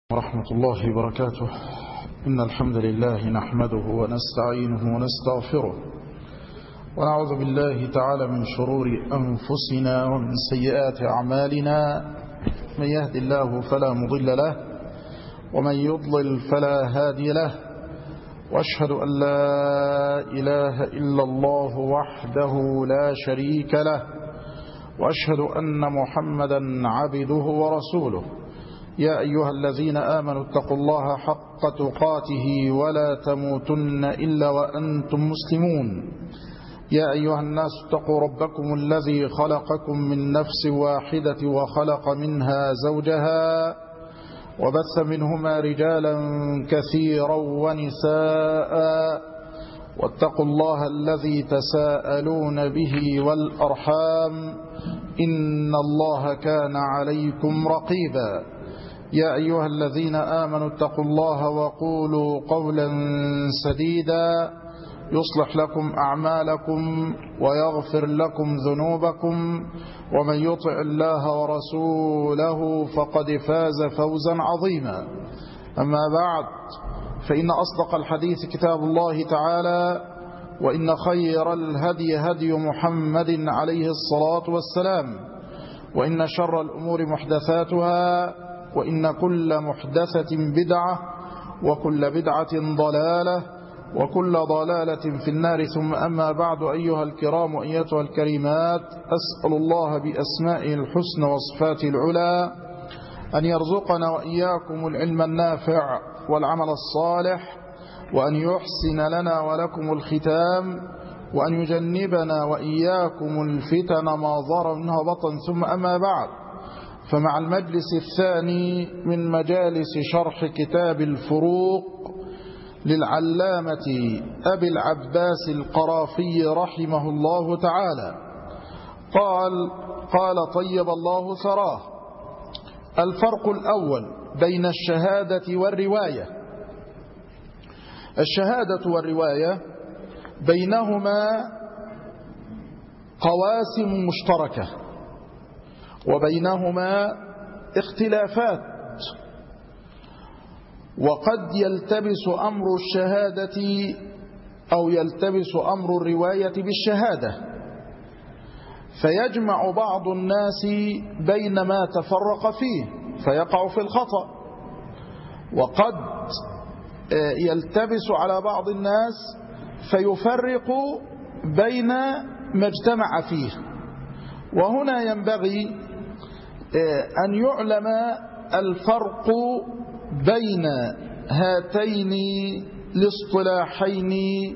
ورحمة الله وبركاته. إن الحمد لله نحمده ونستعينه ونستغفره ونعوذ بالله تعالى من شرور أنفسنا ومن سيئات أعمالنا. من يهد الله فلا مضل له ومن يضلل فلا هادي له، وأشهد أن لا إله إلا الله وحده لا شريك له، وأشهد أن محمدا عبده ورسوله. يا أيها الذين آمنوا اتقوا الله حق تقاته ولا تموتن إلا وأنتم مسلمون. يا أيها الناس اتقوا ربكم الذي خلقكم من نفس واحدة وخلق منها زوجها وبث منهما رجالا كثيرا ونساء، واتقوا الله الذي تساءلون به والأرحام إن الله كان عليكم رقيبا. يا أيها الذين آمنوا اتقوا الله وقولوا قولا سديدا يصلح لكم أعمالكم ويغفر لكم ذنوبكم، ومن يطع الله ورسوله فقد فاز فوزا عظيما. أما بعد، فإن أصدق الحديث كتاب الله تعالى، وإن خير الهدي هدي محمد عليه الصلاة والسلام، وإن شر الأمور محدثاتها، وإن كل محدثة بدعة، وكل بدعة ضلالة، وكل ضلالة في النار. ثم أما بعد، أيها الكرام وأيتها الكريمات، أسأل الله بأسمائه الحسنى وصفاته العلى أن يرزقنا وإياكم العلم النافع والعمل الصالح، وأن يحسن لنا ولكم الختام، وأن يجنبنا وإياكم الفتن ما ظهر منها بطن. ثم أما بعد، فمع المجلس الثاني من مجالس شرح كتاب الفروق للعلامة أبي العباس القرافي رحمه الله تعالى، قال طيب الله ثراه: الفرق الأول بين الشهادة والرواية. الشهادة والرواية بينهما قواسم مشتركة وبينهما اختلافات، وقد يلتبس أمر الشهادة أو يلتبس أمر الرواية بالشهادة، فيجمع بعض الناس بين ما تفرق فيه فيقع في الخطأ، وقد يلتبس على بعض الناس فيفرق بين ما اجتمع فيه. وهنا ينبغي أن يعلم الفرق بين هاتين الاصطلاحين،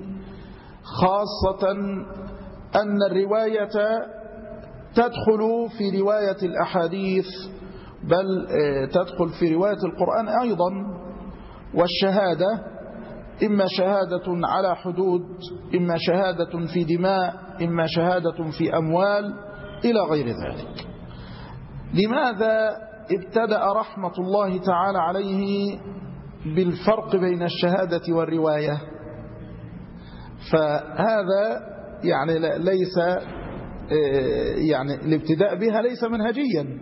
خاصة أن الرواية تدخل في رواية الأحاديث، بل تدخل في رواية القرآن أيضا. والشهادة إما شهادة على حدود، إما شهادة في دماء، إما شهادة في أموال، إلى غير ذلك. لماذا ابتدأ رحمة الله تعالى عليه بالفرق بين الشهادة والرواية؟ فهذا يعني ليس الابتداء بها ليس منهجيا،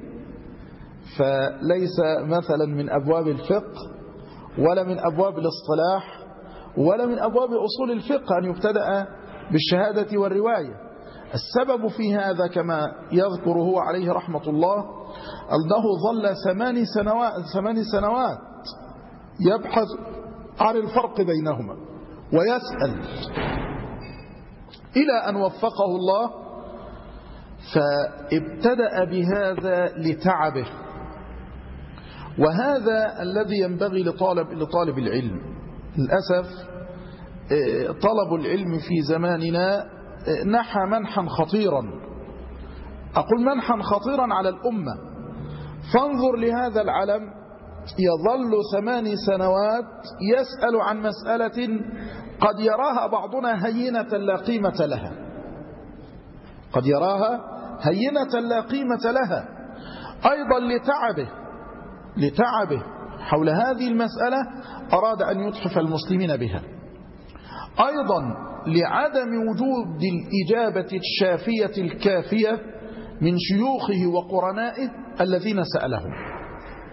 فليس مثلا من أبواب الفقه ولا من أبواب الاصطلاح ولا من أبواب أصول الفقه أن يبتدأ بالشهادة والرواية. السبب في هذا كما يذكر هو عليه رحمة الله أنه ظل 8 سنوات يبحث عن الفرق بينهما ويسأل إلى أن وفقه الله، فابتدأ بهذا لتعبه. وهذا الذي ينبغي لطالب العلم. للأسف طلب العلم في زماننا نحى منحا خطيرا، أقول منحا خطيرا على الأمة. فانظر لهذا العلم يظل 8 سنوات يسأل عن مسألة قد يراها بعضنا هينة لا قيمة لها، قد يراها هينة لا قيمة لها. أيضا لتعبه حول هذه المسألة أراد أن يتحف المسلمين بها. أيضا لعدم وجود الإجابة الشافية الكافية من شيوخه وقرنائه الذين سألهم.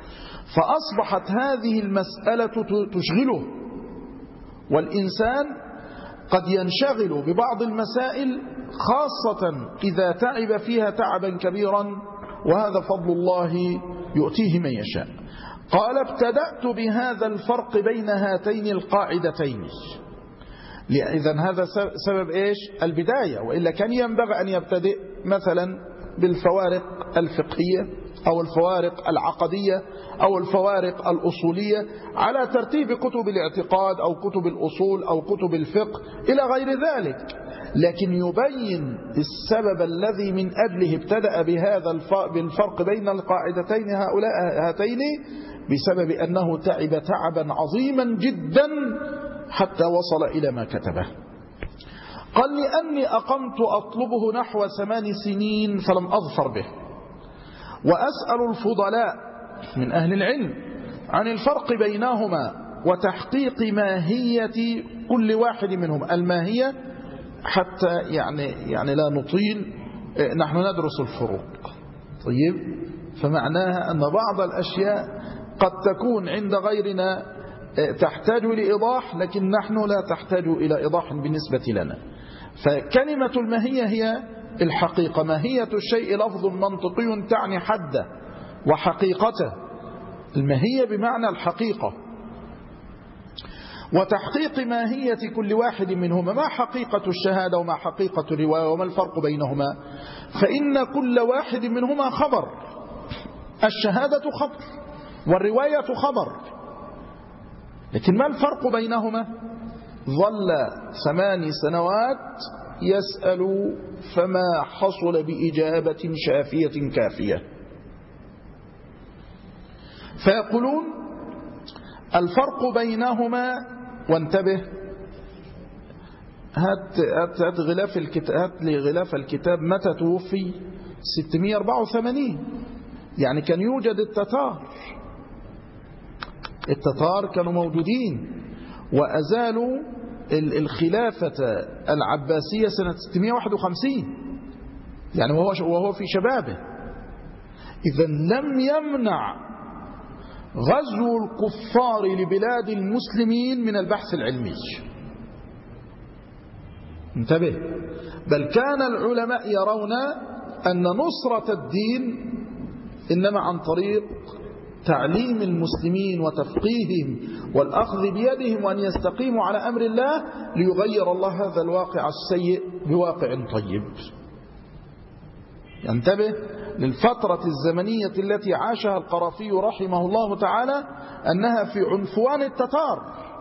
فأصبحت هذه المسألة تشغله، والإنسان قد ينشغل ببعض المسائل خاصة إذا تعب فيها تعبا كبيرا، وهذا فضل الله يؤتيه من يشاء. قال ابتدأت بهذا الفرق بين هاتين القاعدتين. إذن هذا سبب إيش؟ البداية، وإلا كان ينبغي أن يبتدئ مثلا بالفوارق الفقهية أو الفوارق العقدية أو الفوارق الأصولية على ترتيب كتب الاعتقاد أو كتب الأصول أو كتب الفقه إلى غير ذلك، لكن يبين السبب الذي من أجله ابتدأ بهذا بالفرق بين القاعدتين هاتين بسبب أنه تعب تعبا عظيما جدا حتى وصل إلى ما كتبه. قال لأني أقمت أطلبه نحو 8 سنين فلم أظفر به، وأسأل الفضلاء من أهل العلم عن الفرق بينهما وتحقيق ماهية كل واحد منهم. الماهية حتى يعني لا نطيل، نحن ندرس الفروق، طيب، فمعناها أن بعض الأشياء قد تكون عند غيرنا تحتاج لإيضاح، لكن نحن لا تحتاج إلى إيضاح بالنسبة لنا. فكلمة الماهية هي الحقيقة. ماهية الشيء لفظ منطقي تعني حده وحقيقته، الماهية بمعنى الحقيقة. وتحقيق ماهية كل واحد منهما، ما حقيقة الشهادة وما حقيقة الرواية وما الفرق بينهما؟ فإن كل واحد منهما خبر، الشهادة خبر والرواية خبر، لكن ما الفرق بينهما؟ ظل 8 سنوات يسأل فما حصل بإجابة شافية كافية. فيقولون الفرق بينهما، وانتبه، هات غلاف الكتاب، هات لي غلاف الكتاب متى توفي؟ 684، يعني كان يوجد التتار كانوا موجودين، وأزالوا الخلافة العباسية سنة 651، يعني وهو في شبابه. إذن لم يمنع غزو الكفار لبلاد المسلمين من البحث العلمي، انتبه، بل كان العلماء يرون أن نصرة الدين إنما عن طريق تعليم المسلمين وتفقيههم والأخذ بيدهم وأن يستقيموا على أمر الله ليغير الله هذا الواقع السيء بواقع طيب. ينتبه للفترة الزمنية التي عاشها القرافي رحمه الله تعالى أنها في عنفوان التتار.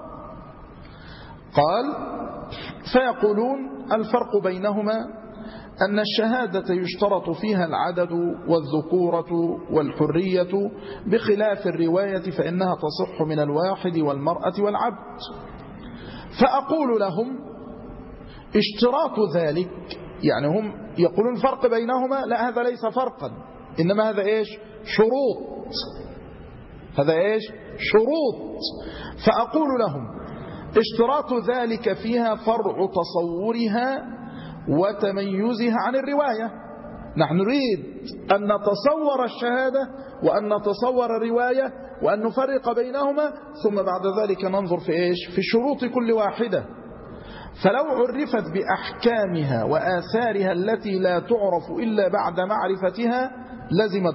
قال فيقولون الفرق بينهما أن الشهادة يشترط فيها العدد والذكورة والحرية، بخلاف الرواية فإنها تصح من الواحد والمرأة والعبد. فأقول لهم اشتراط ذلك، يعني هم يقولون فرق بينهما، لا هذا ليس فرقا، إنما هذا إيش؟ شروط، هذا إيش؟ شروط. فأقول لهم اشتراط ذلك فيها فرع تصورها وتميزها عن الرواية. نحن نريد أن نتصور الشهادة وأن نتصور الرواية وأن نفرق بينهما، ثم بعد ذلك ننظر في إيش؟ في شروط كل واحدة. فلو عرفت بأحكامها وآثارها التي لا تعرف إلا بعد معرفتها لزم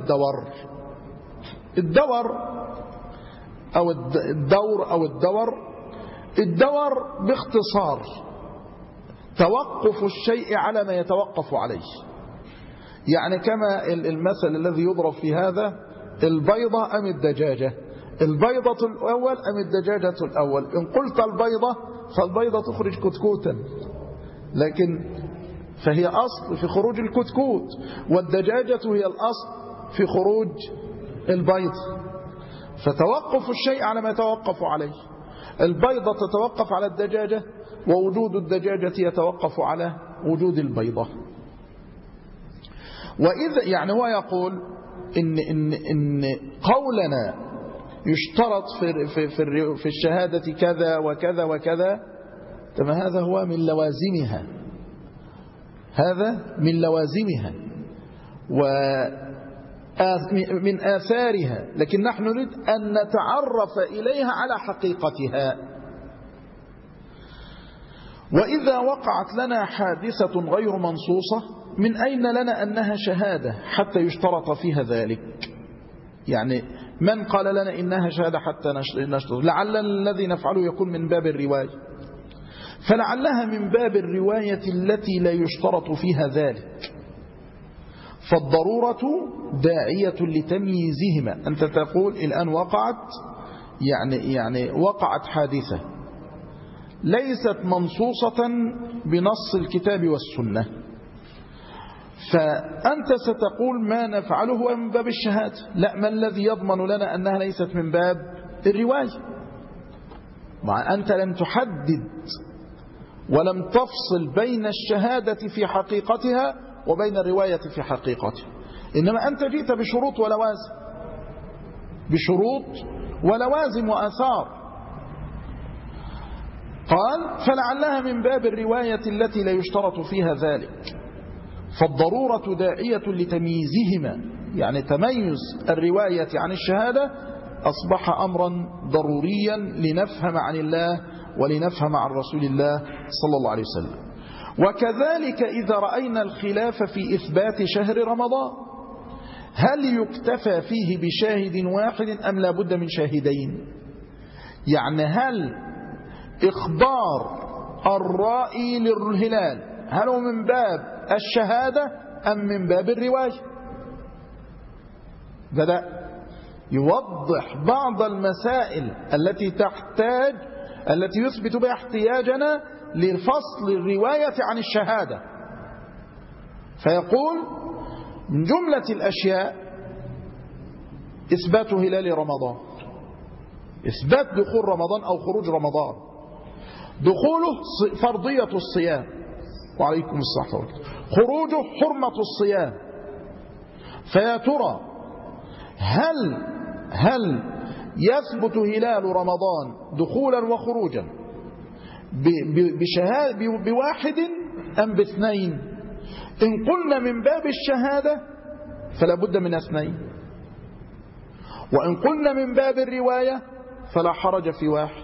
الدور باختصار توقف الشيء على ما يتوقف عليه. يعني كما المثل الذي يضرب في هذا، البيضة أم الدجاجة؟ البيضة الأول أم الدجاجة الأول؟ إن قلت البيضة فالبيضة تخرج كتكوتا، لكن فهي أصل في خروج الكتكوت، والدجاجة هي الأصل في خروج البيض. فتوقف الشيء على ما يتوقف عليه. البيضة تتوقف على الدجاجة، ووجود الدجاجة يتوقف على وجود البيضة. وإذا يعني هو يقول إن قولنا يشترط في الشهادة كذا وكذا وكذا، تمام، هذا هو من لوازمها، هذا من لوازمها. من آثارها، لكن نحن نريد أن نتعرف إليها على حقيقتها. وإذا وقعت لنا حادثة غير منصوصة من أين لنا أنها شهادة حتى يشترط فيها ذلك؟ يعني من قال لنا إنها شهادة حتى نشترط؟ لعل الذي نفعله يكون من باب الرواية، فلعلها من باب الرواية التي لا يشترط فيها ذلك. فالضرورة داعية لتمييزهما. أنت تقول الآن وقعت يعني وقعت حادثة ليست منصوصة بنص الكتاب والسنة، فأنت ستقول ما نفعله هو من باب الشهادة. لا، ما الذي يضمن لنا أنها ليست من باب الرواية؟ مع أنت لم تحدد ولم تفصل بين الشهادة في حقيقتها وبين الرواية في حقيقتها، إنما أنت جئت بشروط ولوازم، بشروط ولوازم وآثار. قال فلعلها من باب الرواية التي لا يشترط فيها ذلك، فالضرورة داعية لتمييزهما، يعني تميز الرواية عن الشهادة أصبح أمرا ضروريا لنفهم عن الله ولنفهم عن رسول الله صلى الله عليه وسلم. وكذلك إذا رأينا الخلاف في إثبات شهر رمضان، هل يكتفى فيه بشاهد واحد أم لا بد من شاهدين؟ يعني هل إخبار الرائي للهلال هل هو من باب الشهادة أم من باب الرواية؟ بدأ يوضح بعض المسائل التي يثبت بها احتياجنا لفصل الرواية عن الشهادة. فيقول من جملة الأشياء إثبات هلال رمضان، إثبات دخول رمضان أو خروج رمضان، دخوله فرضية الصيام وعليكم الصحة، خروجه حرمة الصيام. فيا ترى هل يثبت هلال رمضان دخولا وخروجا بواحد أم باثنين؟ إن قلنا من باب الشهادة فلا بد من اثنين، وإن قلنا من باب الرواية فلا حرج في واحد.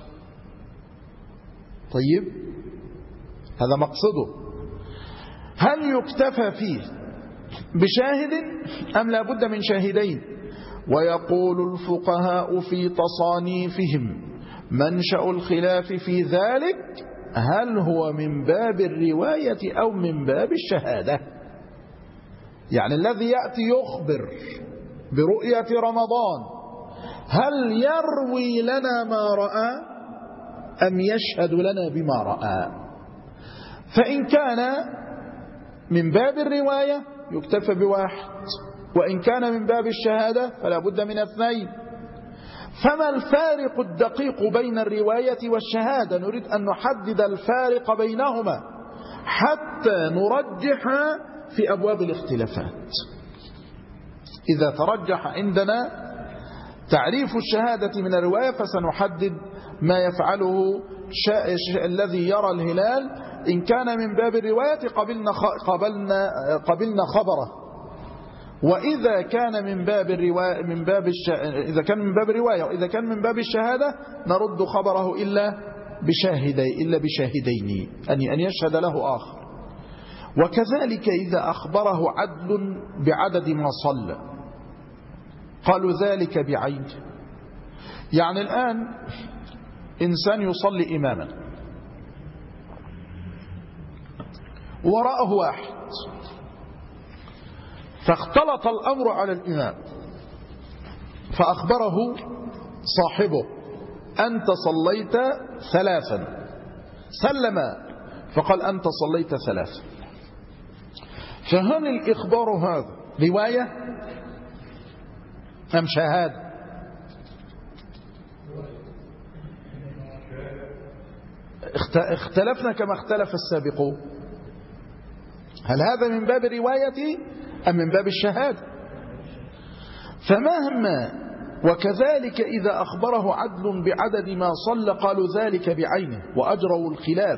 طيب هذا مقصده. هل يكتفى فيه بشاهد أم لا بد من شاهدين؟ ويقول الفقهاء في تصانيفهم منشأ الخلاف في ذلك هل هو من باب الرواية أو من باب الشهادة. يعني الذي يأتي يخبر برؤية رمضان هل يروي لنا ما رأى أم يشهد لنا بما رأى؟ فإن كان من باب الرواية يكتفى بواحد، وإن كان من باب الشهادة فلا بد من اثنين. فما الفارق الدقيق بين الرواية والشهادة؟ نريد أن نحدد الفارق بينهما حتى نرجح في أبواب الاختلافات. إذا ترجح عندنا تعريف الشهادة من الرواية فسنحدد ما يفعله الذي يرى الهلال. إن كان من باب الرواية قبلنا خبره، وإذا كان من باب الرواية إذا كان من باب الرواية وإذا كان من باب الشهادة نرد خبره إلا بشاهدين أن يشهد له آخر. وكذلك إذا أخبره عدل بعدد ما صلى قالوا ذلك بعينه. يعني الآن إنسان يصلي إماما وراءه واحد، فاختلط الأمر على الإمام فأخبره صاحبه أنت صليت 3، سلم فقال أنت صليت 3. فهل الإخبار هذا رواية أم شهادة؟ اختلفنا كما اختلف السابقون، هل هذا من باب الرواية أم من باب الشهادة؟ فمهما وكذلك إذا أخبره عدل بعدد ما صلى قالوا ذلك بعينه وأجروا الخلاف.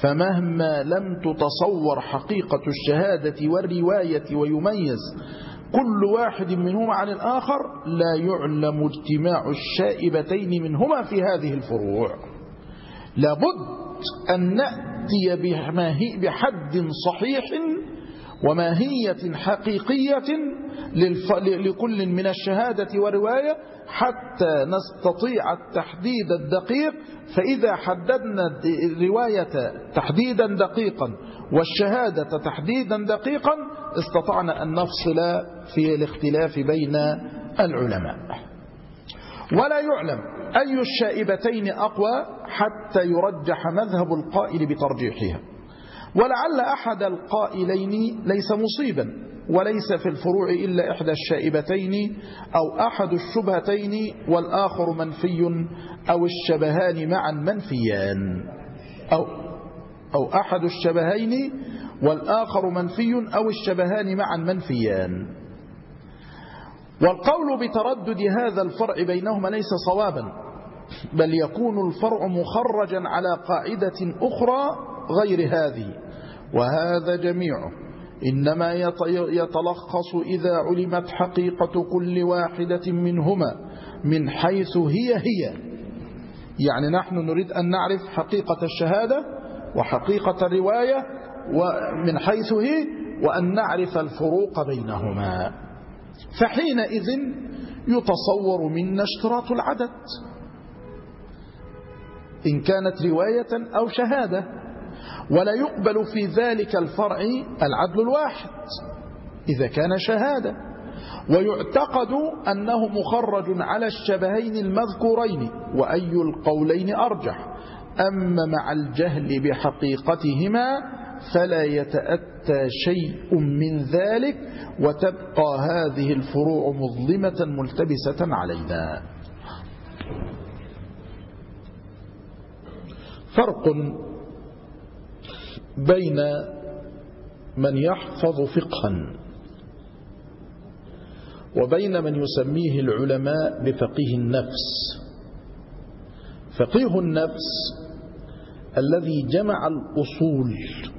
فمهما لم تتصور حقيقة الشهادة والرواية ويميز كل واحد منهما عن الآخر لا يعلم اجتماع الشائبتين منهما في هذه الفروع. لابد أن نأتي بحد صحيح وماهية حقيقية لكل من الشهادة والرواية حتى نستطيع التحديد الدقيق. فإذا حددنا الرواية تحديدا دقيقا والشهادة تحديدا دقيقا استطعنا أن نفصل في الاختلاف بين العلماء. ولا يعلم أي الشائبتين أقوى حتى يرجح مذهب القائل بترجيحها، ولعل أحد القائلين ليس مصيبا وليس في الفروع إلا إحدى الشائبتين أو أحد الشبهتين والآخر منفي أو الشبهان معا منفيان، أو أحد الشبهين والآخر منفي أو الشبهان معا منفيان. والقول بتردد هذا الفرع بينهما ليس صوابا، بل يكون الفرع مخرجا على قاعدة أخرى غير هذه، وهذا جميعه إنما يتلخص إذا علمت حقيقة كل واحدة منهما من حيث هي. يعني نحن نريد أن نعرف حقيقة الشهادة وحقيقة الرواية ومن حيث هي، وأن نعرف الفروق بينهما. فحينئذ يتصور منا اشتراط العدد إن كانت رواية أو شهادة، ولا يقبل في ذلك الفرع العدل الواحد إذا كان شهادة، ويعتقد أنه مخرج على الشبهين المذكورين، وأي القولين أرجح. أما مع الجهل بحقيقتهما فلا يتأتى شيء من ذلك، وتبقى هذه الفروع مظلمة ملتبسة علينا. فرق بين من يحفظ فقها وبين من يسميه العلماء بفقيه النفس. فقيه النفس الذي جمع الأصول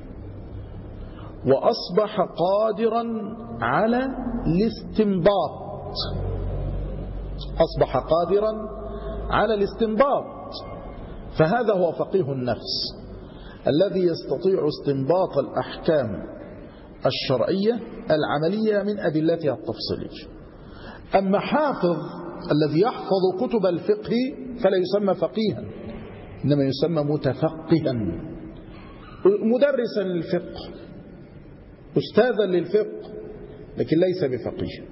وأصبح قادرا على الاستنباط، أصبح قادرا على الاستنباط، فهذا هو فقيه النفس الذي يستطيع استنباط الأحكام الشرعية العملية من أدلتها التفصيلية. أما حافظ الذي يحفظ كتب الفقه فلا يسمى فقيها، إنما يسمى متفقها، مدرسا للفقه، أستاذا للفقه، لكن ليس بفقيه.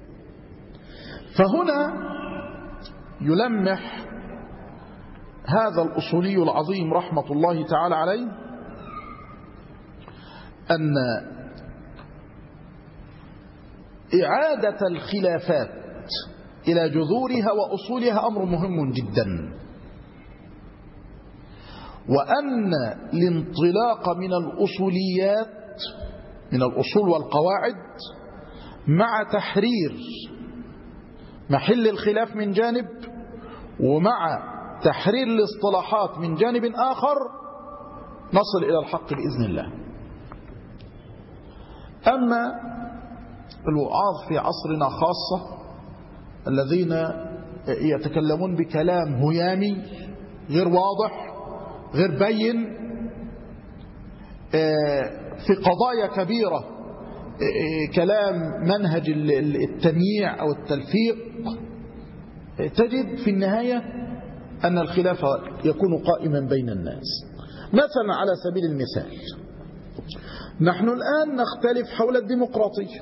فهنا يلمح هذا الأصولي العظيم رحمة الله تعالى عليه أن إعادة الخلافات إلى جذورها وأصولها أمر مهم جدا، وأن الانطلاق من الأصوليات من الأصول والقواعد مع تحرير محل الخلاف من جانب ومع تحرير الاصطلاحات من جانب آخر نصل إلى الحق بإذن الله. أما الوعاظ في عصرنا خاصة الذين يتكلمون بكلام هيامي غير واضح غير بين في قضايا كبيرة، كلام منهج التمييع أو التلفيق، تجد في النهاية أن الخلاف يكون قائما بين الناس. مثلا على سبيل المثال نحن الآن نختلف حول الديمقراطية،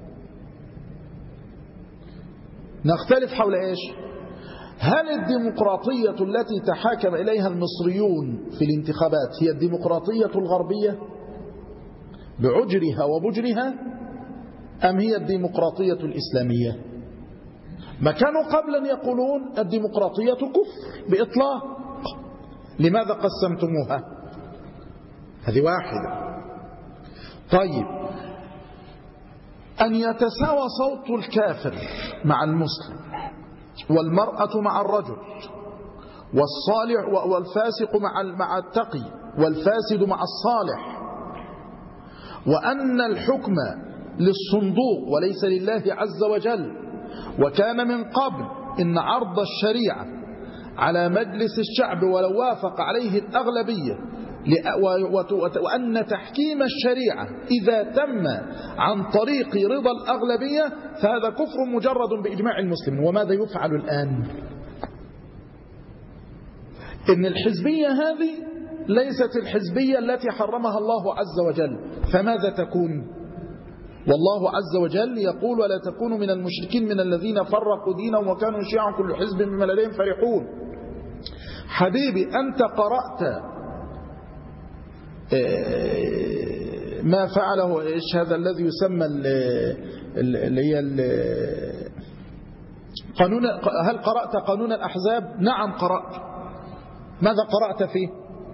نختلف حول إيش؟ هل الديمقراطية التي تحاكم إليها المصريون في الانتخابات هي الديمقراطية الغربية بعجرها وبجرها أم هي الديمقراطية الإسلامية؟ ما كانوا قبلا يقولون الديمقراطية كفر بإطلاق، لماذا قسمتموها؟ هذه واحدة. طيب، أن يتساوى صوت الكافر مع المسلم والمرأة مع الرجل والصالح والفاسق مع التقي والفاسد مع الصالح، وأن الحكم للصندوق وليس لله عز وجل. وكان من قبل إن عرض الشريعة على مجلس الشعب ولو وافق عليه الأغلبية، وأن تحكيم الشريعة إذا تم عن طريق رضا الأغلبية فهذا كفر مجرد بإجماع المسلمين. وماذا يفعل الآن؟ إن الحزبية هذه ليست الحزبية التي حرمها الله عز وجل، فماذا تكون؟ والله عز وجل يقول: ولا تكونوا من المشركين من الذين فرقوا دينهم وكانوا شيعا كل حزب بما لديهم فرحون. حبيبي، أنت قرأت ما فعله إيش هذا الذي يسمى اللي هي قانون؟ هل قرأت قانون الأحزاب؟ نعم قرأت. ماذا قرأت فيه؟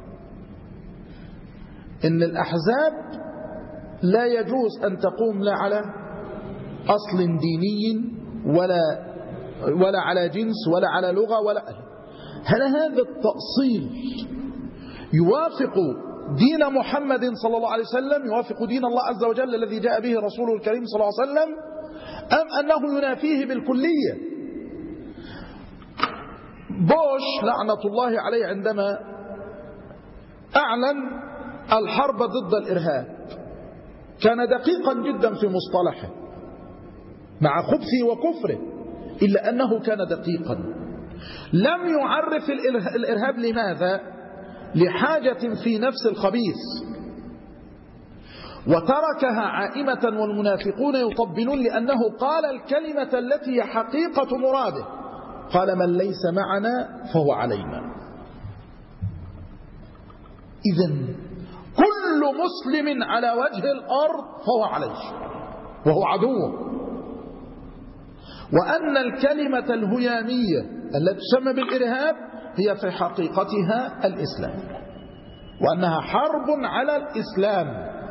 إن الأحزاب لا يجوز أن تقوم لا على أصل ديني ولا على جنس ولا على لغة ولا. هل هذا التأصيل يوافق دين محمد صلى الله عليه وسلم، يوافق دين الله عز وجل الذي جاء به رسوله الكريم صلى الله عليه وسلم، أم أنه ينافيه بالكلية؟ بوش لعنة الله عليه عندما أعلن الحرب ضد الإرهاب كان دقيقا جدا في مصطلحه مع خبثه وكفره، إلا أنه كان دقيقا. لم يعرف الإرهاب. لماذا؟ لحاجة في نفس الخبيث، وتركها عائمة والمنافقون يطبلون لأنه قال الكلمة التي هي حقيقة مراده. قال: من ليس معنا فهو علينا. إذن كل مسلم على وجه الأرض فهو عليه وهو عدوه. وأن الكلمة الهيامية التي تسمى بالإرهاب هي في حقيقتها الإسلام، وأنها حرب على الإسلام.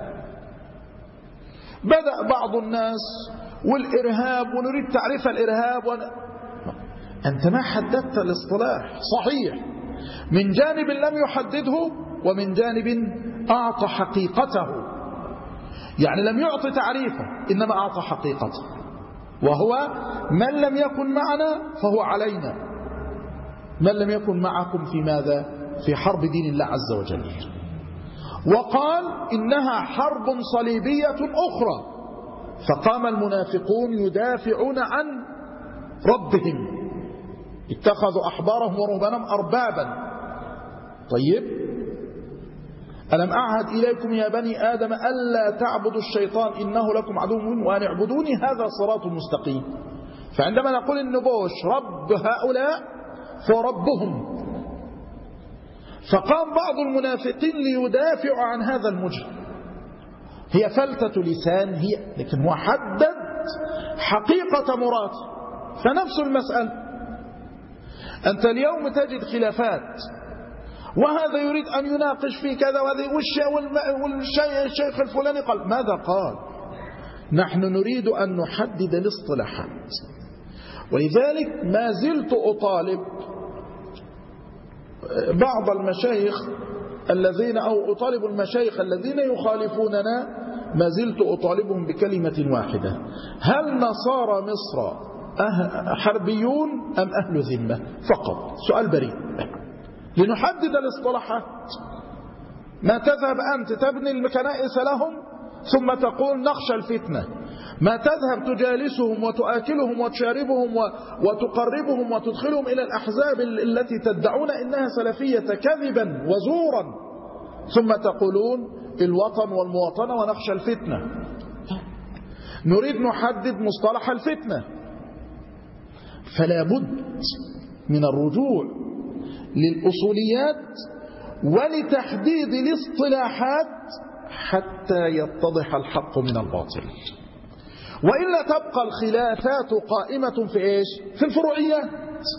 بدأ بعض الناس والإرهاب ونريد تعريف الإرهاب أنت ما حددت الاصطلاح صحيح، من جانب لم يحدده ومن جانب أعطى حقيقته. يعني لم يعطي تعريفه إنما أعطى حقيقته، وهو من لم يكن معنا فهو علينا، من لم يكن معكم في ماذا؟ في حرب دين الله عز وجل. وقال إنها حرب صليبية أخرى، فقام المنافقون يدافعون عن ربهم، اتخذوا أحبارهم ورهبانهم أربابا. طيب، ألم أعهد إليكم يا بني آدم ألا تعبدوا الشيطان إنه لكم عدو مبين وأن اعبدوني هذا صراط مستقيم. فعندما نقول إن بوش رب هؤلاء فربهم، فقام بعض المنافقين ليدافعوا عن هذا المجرم. هي فلتة لسان هي، لكن هو حدد حقيقة مراده. فنفس المسألة، أنت اليوم تجد خلافات، وهذا يريد أن يناقش في كذا، والشيخ الفلاني قال ماذا قال. نحن نريد أن نحدد الاصطلاحات. ولذلك ما زلت أطالب بعض المشايخ الذين أو أطالب المشايخ الذين يخالفوننا، ما زلت أطالبهم بكلمة واحدة: هل نصارى مصر حربيون أم أهل ذمة؟ فقط سؤال بريء لنحدد الاصطلاحات. ما تذهب أنت تبني الكنائس لهم ثم تقول نخشى الفتنة، ما تذهب تجالسهم وتآكلهم وتشاربهم وتقربهم وتدخلهم إلى الأحزاب التي تدعون إنها سلفية كذبا وزورا، ثم تقولون الوطن والمواطنة ونخشى الفتنة. نريد نحدد مصطلح الفتنة، فلا بد من الرجوع للأصوليات ولتحديد الاصطلاحات حتى يتضح الحق من الباطل، وإلا تبقى الخلافات قائمة في إيش؟ في الفروعيات.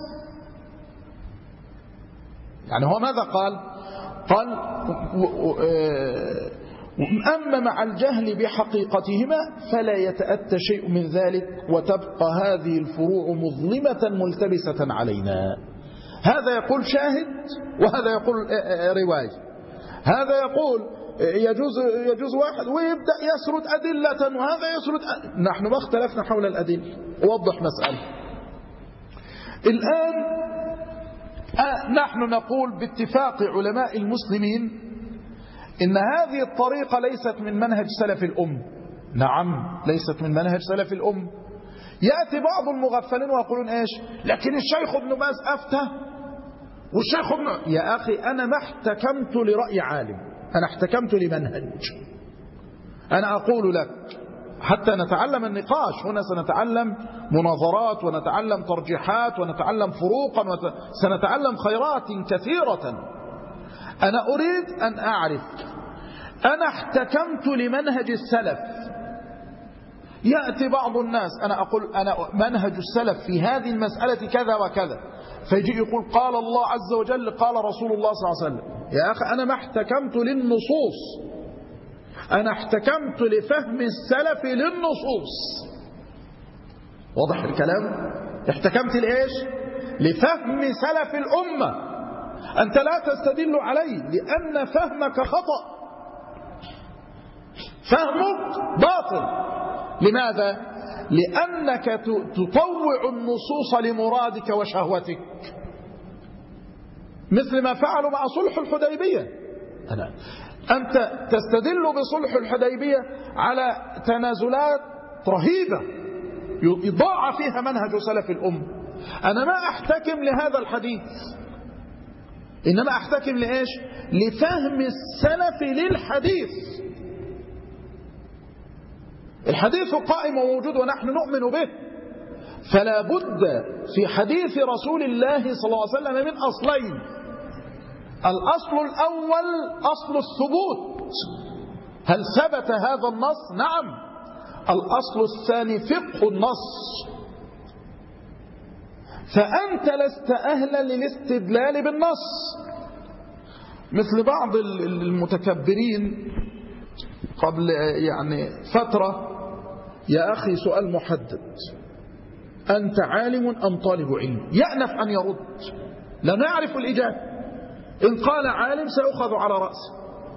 يعني هو ماذا قال؟ قال أما مع الجهل بحقيقتهما فلا يتأتى شيء من ذلك، وتبقى هذه الفروع مظلمة ملتبسة علينا. هذا يقول شاهد وهذا يقول رواية، هذا يقول يجوز واحد ويبدأ يسرد أدلة وهذا يسرد نحن ما اختلفنا حول الأدلة. أوضح مسألة. الآن نحن نقول باتفاق علماء المسلمين إن هذه الطريقة ليست من منهج سلف الأم. نعم ليست من منهج سلف الأم. يأتي بعض المغفلين ويقولون إيش؟ لكن الشيخ ابن باز أفتى والشيخ ابن. يا أخي أنا ما احتكمت لرأي عالم، أنا احتكمت لمنهج. أنا أقول لك حتى نتعلم النقاش هنا، سنتعلم مناظرات ونتعلم ترجيحات ونتعلم فروقا سنتعلم خيرات كثيرة. أنا أريد أن أعرف أنا احتكمت لمنهج السلف. يأتي بعض الناس أنا أقول أنا منهج السلف في هذه المسألة كذا وكذا، فيجي يقول قال الله عز وجل قال رسول الله صلى الله عليه وسلم. يا أخي أنا ما احتكمت للنصوص، أنا احتكمت لفهم السلف للنصوص. واضح الكلام؟ احتكمت لإيش؟ لفهم سلف الأمة. أنت لا تستدل عليه لأن فهمك خطأ، فهمك باطل. لماذا؟ لأنك تطوع النصوص لمرادك وشهوتك، مثل ما فعلوا مع صلح الحديبية. أنت تستدل بصلح الحديبية على تنازلات رهيبة يضاع فيها منهج سلف الأمة. أنا ما أحتكم لهذا الحديث، إنما أحتكم لإيش؟ لفهم السلف للحديث. الحديث قائم وموجود ونحن نؤمن به، فلا بد في حديث رسول الله صلى الله عليه وسلم من أصلين. الأصل الأول أصل الثبوت، هل ثبت هذا النص؟ نعم. الأصل الثاني فقه النص. فأنت لست أهلا للاستدلال بالنص، مثل بعض المتكبرين قبل يعني فترة. يا أخي سؤال محدد، أنت عالم أم طالب علم؟ يأنف أن يرد، لا نعرف الإجابة. إن قال عالم سيؤخذ على رأسه.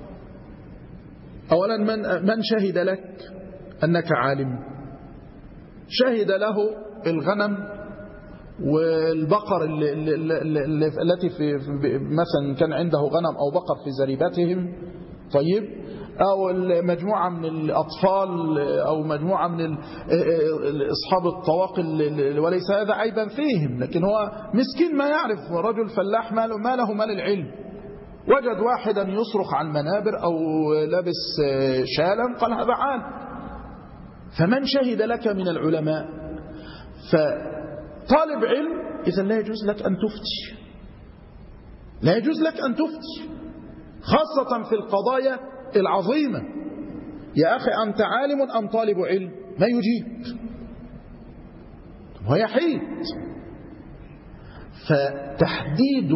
أولا من شهد لك أنك عالم؟ شهد له الغنم والبقر التي في مثلا كان عنده غنم أو بقر في زريبتهم، طيب، أو مجموعة من الأطفال أو مجموعة من أصحاب الطواقل، وليس هذا عيبا فيهم، لكن هو مسكين ما يعرف، رجل فلاح ما له مال العلم، وجد واحدا يصرخ عن منابر أو لابس شالا قال هذا عالم. فمن شهد لك من العلماء؟ فطالب علم إذا لا يجوز لك أن تفتي، لا يجوز لك أن تفتي، خاصة في القضايا العظيمة. يا أخي أنت عالم أم طالب علم؟ ما يجيب، هو يحيد. فتحديد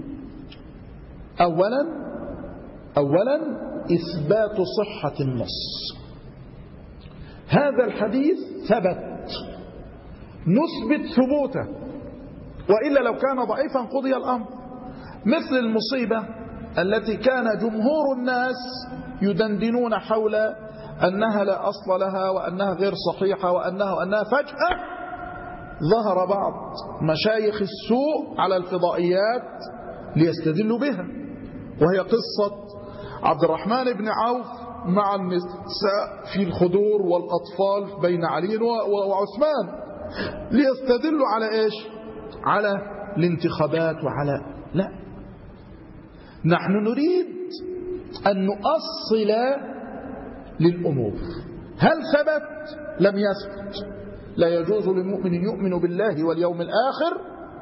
أولا إثبات صحة النص. هذا الحديث ثبت، نثبت ثبوته، وإلا لو كان ضعيفا قضي الأمر. مثل المصيبة التي كان جمهور الناس يدندنون حول أنها لا أصل لها وأنها غير صحيحة وأنها فجأة ظهر بعض مشايخ السوء على الفضائيات ليستدلوا بها، وهي قصة عبد الرحمن بن عوف مع النساء في الخدور والأطفال بين علي وعثمان، ليستدلوا على إيش؟ على الانتخابات وعلى لا. نحن نريد أن نؤصل للأمور. هل ثبت؟ لم يثبت. لا يجوز لمؤمن يؤمن بالله واليوم الآخر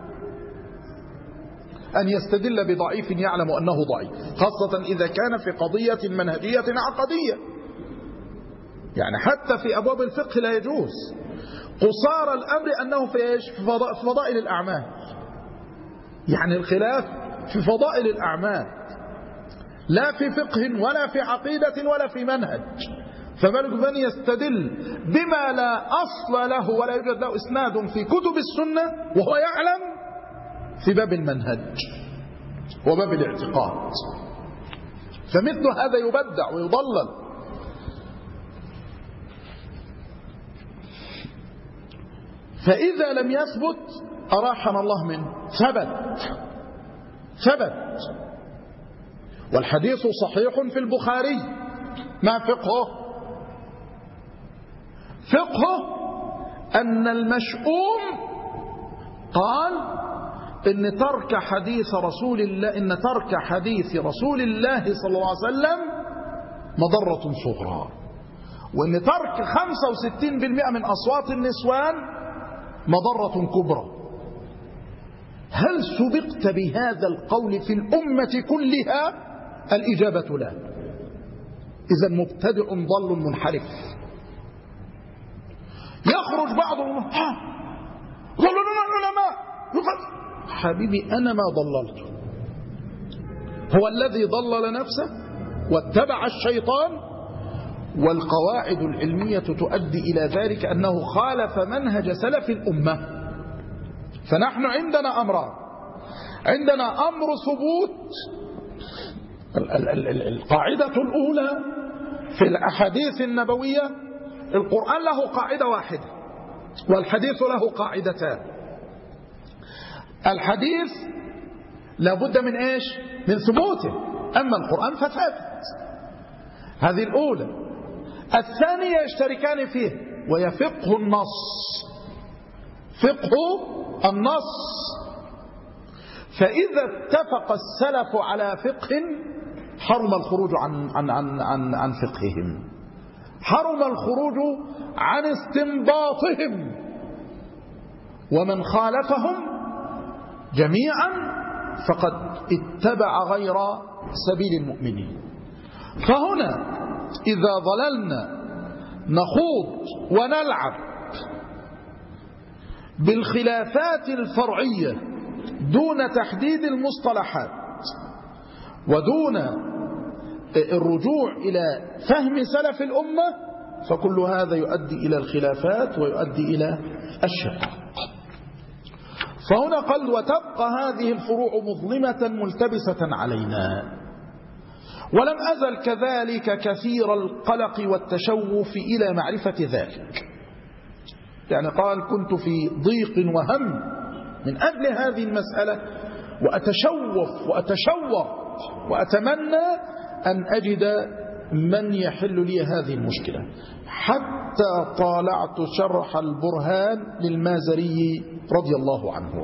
أن يستدل بضعيف يعلم أنه ضعيف، خاصة إذا كان في قضية منهجية عقدية. يعني حتى في أبواب الفقه لا يجوز. قصار الأمر أنه في إيش؟ في فضائل الأعمال. يعني الخلاف في فضائل الأعمال، لا في فقه ولا في عقيدة ولا في منهج. فبالك من يستدل بما لا أصل له ولا يوجد له إسناد في كتب السنة وهو يعلم في باب المنهج وباب الاعتقاد. فمثل هذا يبدع ويضلل. فإذا لم يثبت أراحنا الله منه. ثبت والحديث صحيح في البخاري. ما فقهه؟ أن المشؤوم قال إن ترك حديث رسول الله صلى الله عليه وسلم مضرة صغرى، وإن ترك 65% من أصوات النسوان مضرة كبرى. هل سبقت بهذا القول في الأمة كلها؟ الإجابة لا. إذا مبتدع ضل منحرف. يخرج بعضهم ضللنا العلماء. حبيبي أنا ما ضللت، هو الذي ضلل نفسه واتبع الشيطان. والقواعد العلمية تؤدي إلى ذلك أنه خالف منهج سلف الأمة. فنحن عندنا أمران: عندنا أمر ثبوت القاعدة الأولى في الأحاديث النبوية. القرآن له قاعدة واحدة والحديث له قاعدتان. الحديث لابد من إيش؟ من ثبوته، أما القرآن فثابت. هذه الأولى. الثانية يشتركان فيه وهي فقه النص. فإذا اتفق السلف على فقه حرم الخروج عن فقههم، حرم الخروج عن استنباطهم، ومن خالفهم جميعا فقد اتبع غير سبيل المؤمنين. فهنا إذا ظللنا نخوض ونلعب بالخلافات الفرعية دون تحديد المصطلحات ودون الرجوع إلى فهم سلف الأمة، فكل هذا يؤدي إلى الخلافات ويؤدي إلى الشقاق. فهنا قال: وتبقى هذه الفروع مظلمة ملتبسة علينا. ولم أزل كذلك كثير القلق والتشوف إلى معرفة ذلك. يعني قال: كنت في ضيق وهم من أجل هذه المسألة، وأتشوف وأتشوق وأتمنى أن أجد من يحل لي هذه المشكلة، حتى طالعت شرح البرهان للمازري رضي الله عنه.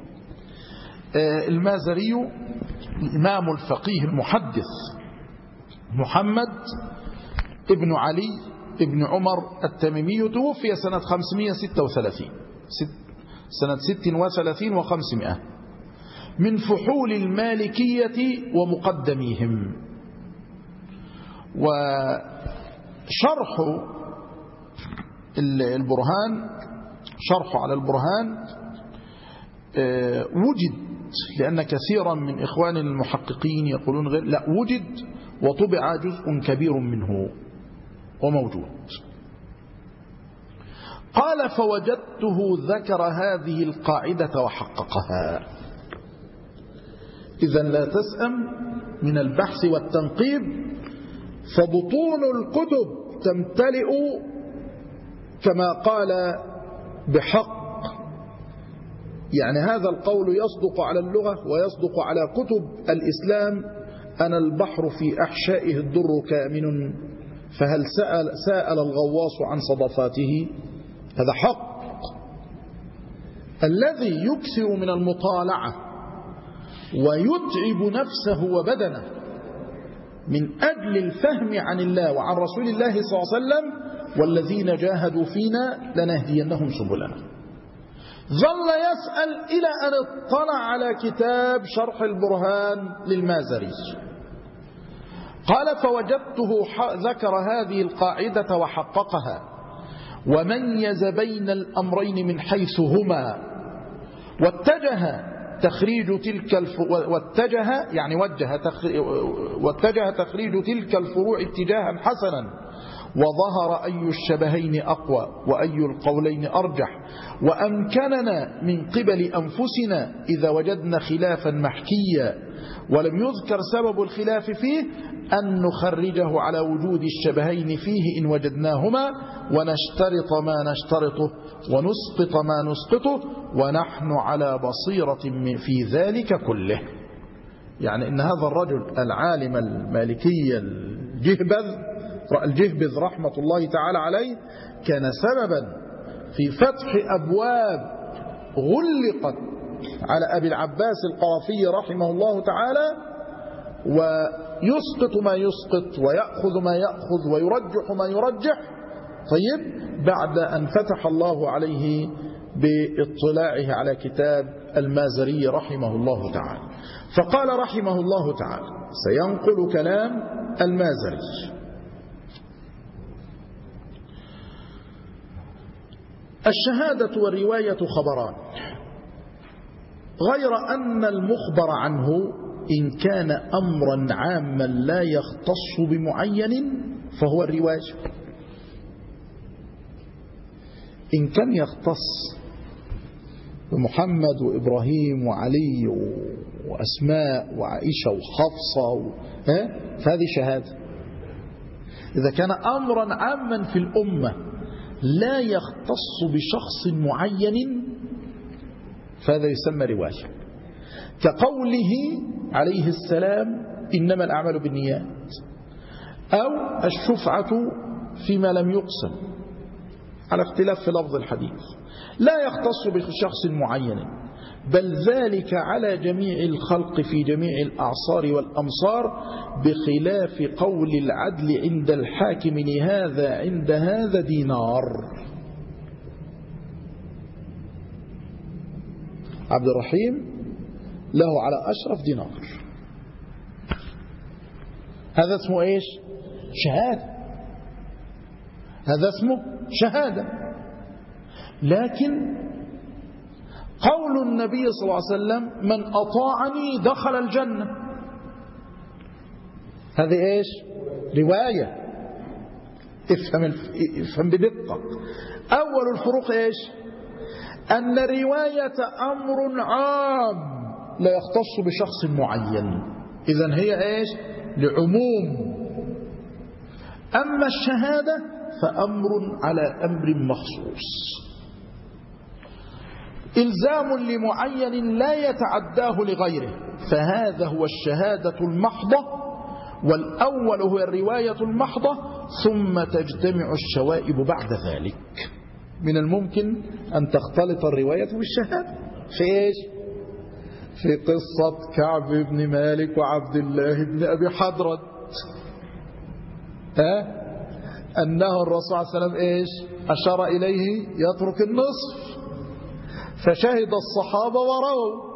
المازري الإمام الفقيه المحدث محمد ابن علي ابن عمر التميمي، توفي سنة 536 سنة 36 و500 من فحول المالكية ومقدميهم. وشرح البرهان، شرح على البرهان وجد، لأن كثيرا من إخوان المحققين يقولون غير، لا، وجد وطبع جزء كبير منه وموجود. قال: فوجدته ذكر هذه القاعدة وحققها. إذن لا تسأم من البحث والتنقيب، فبطون الكتب تمتلئ كما قال بحق. يعني هذا القول يصدق على اللغة ويصدق على كتب الإسلام: أنا البحر في أحشائه الدر كامن، فهل سأل الغواص عن صدفاته؟ هذا حق. الذي يكثر من المطالعة ويتعب نفسه وبدنه من أجل الفهم عن الله وعن رسول الله صلى الله عليه وسلم: والذين جاهدوا فينا لنهدينهم سبلنا. ظل يسأل إلى أن اطلع على كتاب شرح البرهان للمازري. قال: فوجدته ذكر هذه القاعدة وحققها، وميز بين الأمرين من حيث هما، واتجه تخريج تلك الفروع اتجاها حسنا وظهر أي الشبهين أقوى وأي القولين أرجح، وأمكننا من قبل أنفسنا إذا وجدنا خلافا محكيا ولم يذكر سبب الخلاف فيه أن نخرجه على وجود الشبهين فيه إن وجدناهما، ونشترط ما نشترطه ونسقط ما نسقطه، ونحن على بصيرة في ذلك كله. يعني إن هذا الرجل العالم المالكي الجهبذ رحمة الله تعالى عليه كان سببا في فتح أبواب غلقت على أبي العباس القرافي رحمه الله تعالى، ويسقط ما يسقط ويأخذ ما يأخذ ويرجح ما يرجح. طيب، بعد أن فتح الله عليه باطلاعه على كتاب المازري رحمه الله تعالى، فقال رحمه الله تعالى سينقل كلام المازري: الشهادة والرواية خبران، غير أن المخبر عنه إن كان أمرا عاما لا يختص بمعين فهو الرواية، إن كان يختص بمحمد وإبراهيم وعلي وأسماء وعائشة وحفصة فهذه شهادة. إذا كان أمرا عاما في الأمة لا يختص بشخص معين فهذا يسمى رواية، كقوله عليه السلام إنما الأعمال بالنيات، أو الشفعة فيما لم يقسم، على اختلاف في لفظ الحديث، لا يختص بشخص معين، بل ذلك على جميع الخلق في جميع الأعصار والأمصار، بخلاف قول العدل عند الحاكم لهذا عند هذا دينار. عبد الرحيم له على أشرف دينار، هذا اسمه إيش؟ شهادة، هذا اسمه شهادة. لكن قول النبي صلى الله عليه وسلم من أطاعني دخل الجنة، هذه إيش؟ رواية. افهم بدقة. أول الفروق إيش؟ أن الرواية أمر عام لا يختص بشخص معين، إذن هي إيش؟ لعموم. أما الشهادة فأمر على أمر مخصوص، إلزام لمعين لا يتعداه لغيره، فهذا هو الشهادة المحضة، والأول هو الرواية المحضة، ثم تجتمع الشوائب بعد ذلك. من الممكن أن تختلط الرواية بالشهادة في إيش؟ في قصة كعب بن مالك وعبد الله بن أبي حضرة، أنه الرسول صلى الله عليه وسلم إيش؟ أشار إليه يترك النصف، فشهد الصحابة وروا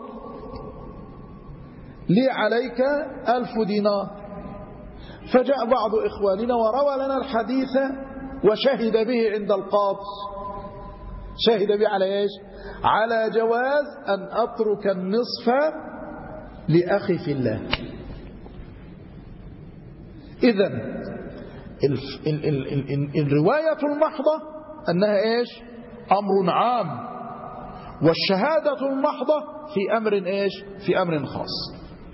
لي عليك 1000 دينار، فجاء بعض إخواننا وروى لنا الحديث وشهد به عند القاضي، شهد به على إيش؟ على جواز أن أترك النصف لأخي في الله. إذن الرواية المحضة أنها إيش؟ أمر عام، والشهادة المحضة في أمر إيش؟ في أمر خاص.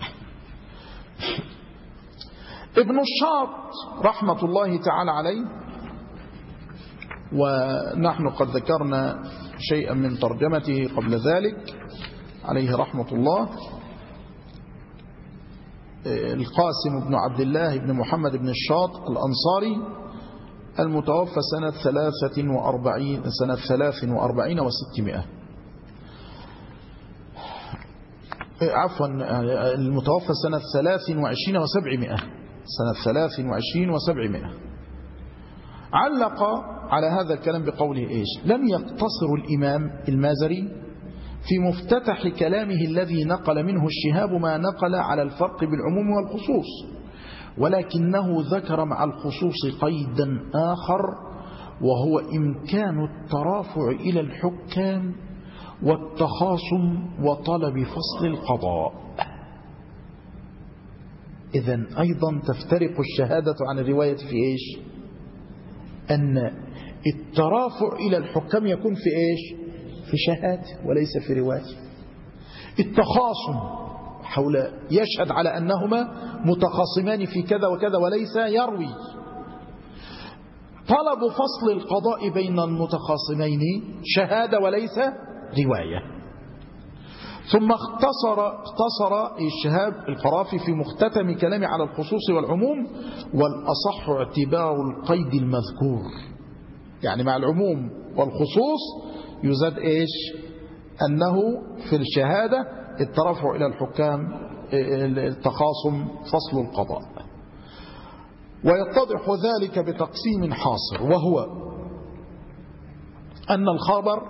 ابن الشاط رحمة الله تعالى عليه، ونحن قد ذكرنا شيئا من ترجمته قبل ذلك عليه رحمة الله، القاسم بن عبد الله بن محمد بن الشاط الأنصاري، المتوفى سنة 43 و600، عفوا المتوفى سنة 23 و700، سنة 23 و700. علق على هذا الكلام بقوله إيش؟ لم يقتصر الإمام المازري في مفتتح كلامه الذي نقل منه الشهاب ما نقل على الفرق بالعموم والخصوص، ولكنه ذكر مع الخصوص قيدا آخر، وهو إمكان الترافع إلى الحكام والتخاصم وطلب فصل القضاء. إذن أيضا تفترق الشهادة عن الرواية في إيش؟ أن الترافع إلى الحكام يكون في إيش؟ في شهادة وليس في رواية. التخاصم حول يشهد على أنهما متخاصمان في كذا وكذا وليس يروي. طلب فصل القضاء بين المتخاصمين شهادة وليس رواية. ثم اختصر الشهاب القرافي في مختتم كلامه على الخصوص والعموم: والأصح اعتبار القيد المذكور. يعني مع العموم والخصوص يزاد إيش؟ أنه في الشهادة الترفع إلى الحكام، التخاصم، فصل القضاء. ويتضح ذلك بتقسيم حاصر، وهو أن الخبر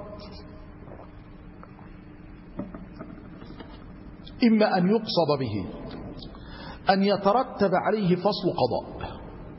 إما أن يقصد به أن يترتب عليه فصل قضاء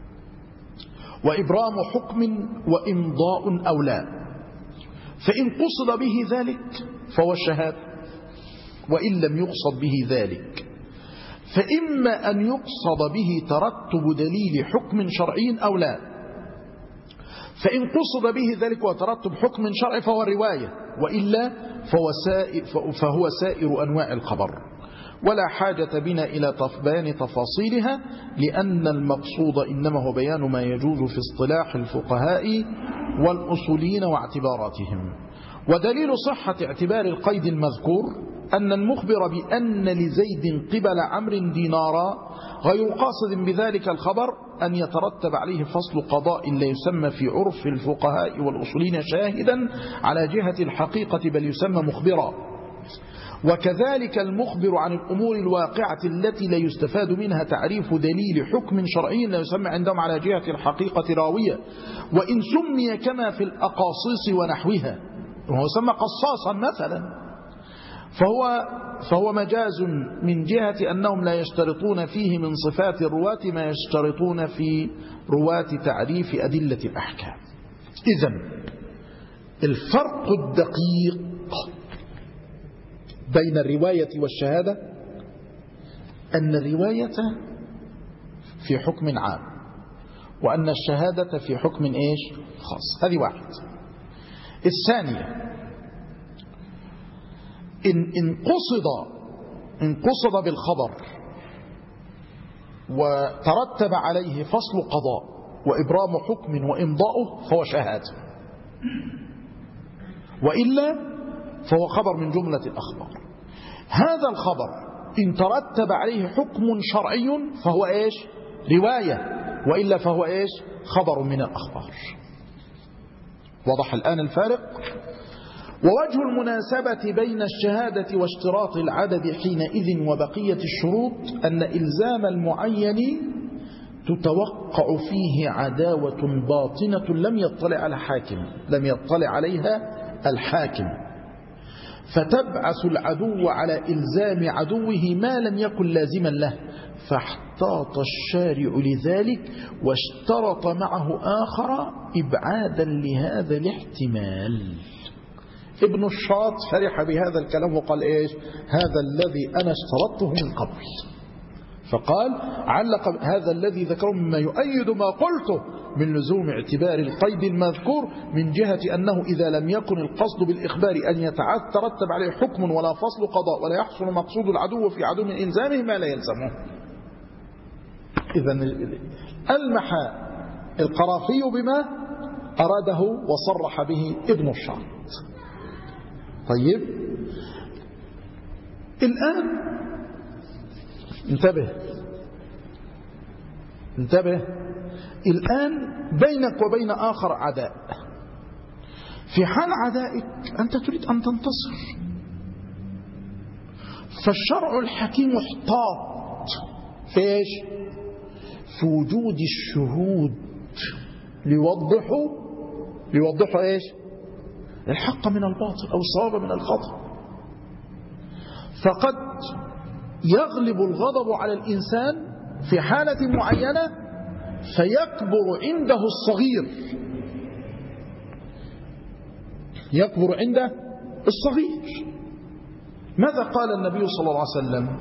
وإبرام حكم وإمضاء أو لا، فإن قصد به ذلك فهو الشهادة، وإن لم يقصد به ذلك فإما أن يقصد به ترتب دليل حكم شرعي أو لا، فإن قصد به ذلك وترتب حكم شرعي فهو الرواية، وإلا فهو سائر أنواع الخبر. ولا حاجة بنا إلى بيان تفاصيلها، لأن المقصود إنما هو بيان ما يجوز في اصطلاح الفقهاء والأصوليين واعتباراتهم. ودليل صحة اعتبار القيد المذكور أن المخبر بأن لزيد قبل عمرو دينارا غير قاصد بذلك الخبر أن يترتب عليه فصل قضاء لا يسمى في عرف الفقهاء والأصوليين شاهدا على جهة الحقيقة، بل يسمى مخبرا. وكذلك المخبر عن الأمور الواقعة التي لا يستفاد منها تعريف دليل حكم شرعي لا يسمى عندهم على جهة الحقيقة راوية، وإن سمي كما في الأقاصيص ونحوها، وهو يسمى قصاصا مثلا، فهو مجاز من جهة أنهم لا يشترطون فيه من صفات الرواة ما يشترطون في رواة تعريف أدلة الأحكام. إذن الفرق الدقيق بين الرواية والشهادة أن الرواية في حكم عام، وأن الشهادة في حكم إيش؟ خاص. هذه واحد. الثانية، إن قصد بالخبر وترتب عليه فصل قضاء وإبرام حكم وإمضاؤه فهو شهادة، وإلا فهو خبر من جملة الأخبار. هذا الخبر إن ترتب عليه حكم شرعي فهو إيش؟ رواية، وإلا فهو إيش؟ خبر من الأخبار. وضح الآن الفارق؟ ووجه المناسبة بين الشهادة واشتراط العدد حينئذ وبقية الشروط أن إلزام المعين تتوقع فيه عداوة باطنة لم يطلع عليها الحاكم، فتبعث العدو على إلزام عدوه ما لم يكن لازما له، فاحتاط الشارع لذلك واشترط معه آخر إبعادا لهذا الاحتمال. ابن الشاط فرح بهذا الكلام وقال إيش؟ هذا الذي أنا اشترطته من قبل. فقال علق هذا الذي ذكره مما يؤيد ما قلته من لزوم اعتبار القيد المذكور، من جهة أنه إذا لم يكن القصد بالإخبار أن يترتب عليه حكم ولا فصل قضاء ولا يحصل مقصود العدو في عدو من إلزامه ما لا يلزمه. إذن ألمح القرافي بما أراده وصرح به ابن الشاط. طيب الآن انتبه الآن بينك وبين آخر عداء. في حال عدائك أنت تريد أن تنتصر، فالشرع الحكيم احتاط في إيش؟ في وجود الشهود ليوضحوا إيش؟ الحق من الباطل أو الصواب من الخطأ. فقد يغلب الغضب على الإنسان في حالة معينة فيكبر عنده الصغير، ماذا قال النبي صلى الله عليه وسلم؟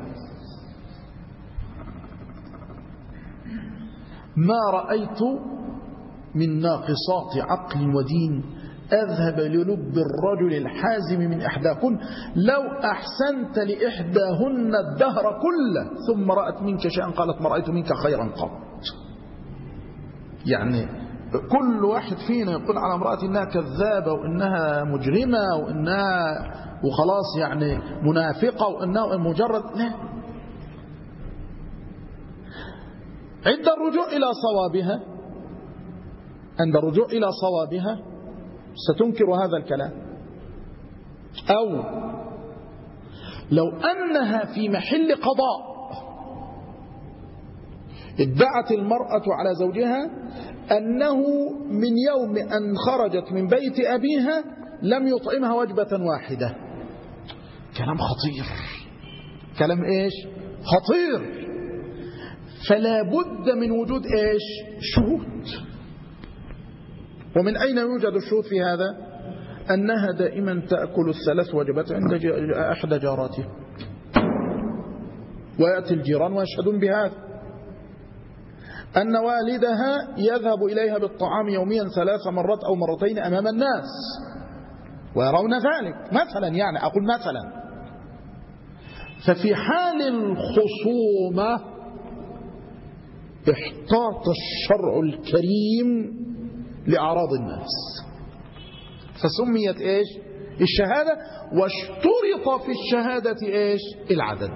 ما رأيت من ناقصات عقل ودين أذهب للب الرجل الحازم من إحداكن لو أحسنت لإحداهن الدهر كله ثم رأت منك شيئا قالت ما رأيت منك خيرا قط. يعني كل واحد فينا يقول على امرأة إنها كذابة وإنها مجرمة وإنها وخلاص يعني منافقة وإنها مجرد، لا. عند الرجوع إلى صوابها ستنكر هذا الكلام. أو لو أنها في محل قضاء ادعت المرأة على زوجها أنه من يوم أن خرجت من بيت أبيها لم يطعمها وجبة واحدة. كلام خطير، كلام إيش؟ خطير. فلا بد من وجود إيش؟ شهود. ومن أين يوجد الشهود في هذا؟ أنها دائما تأكل الثلاث وجبات عند أحدى جاراتها، ويأتي الجيران ويشهدون بهذا. أن والدها يذهب إليها بالطعام يوميا 3 مرات أو مرتين أمام الناس ويرون ذلك مثلا، يعني أقول مثلا. ففي حال الخصومة احتاط الشرع الكريم لأعراض الناس فسميت إيش؟ الشهادة. واشترط في الشهادة إيش؟ العدد.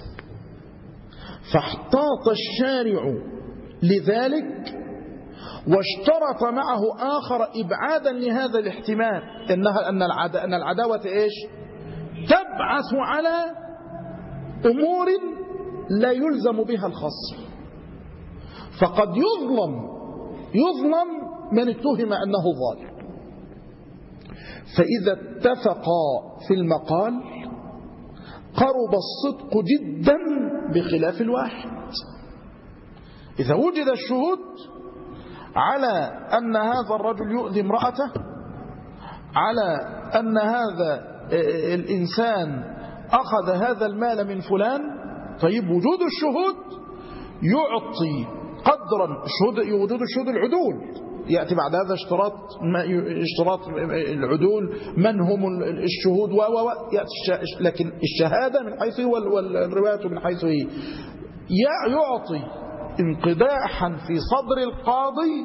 فاحتاط الشارع لذلك واشترط معه آخر إبعادا لهذا الاحتمال، أن العداوة إيش؟ تبعث على أمور لا يلزم بها الخصم. فقد يظلم من اتهم أنه ظالم. فإذا اتفقا في المقال قرب الصدق جدا بخلاف الواحد. إذا وجد الشهود على أن هذا الرجل يؤذي امرأته، على أن هذا الإنسان أخذ هذا المال من فلان، طيب وجود الشهود يعطي قدرا وجود الشهود العدول. يأتي بعد هذا اشتراط العدول، من هم الشهود لكن الشهادة من حيث هو والرواية من حيث هي يعطي انقداحا في صدر القاضي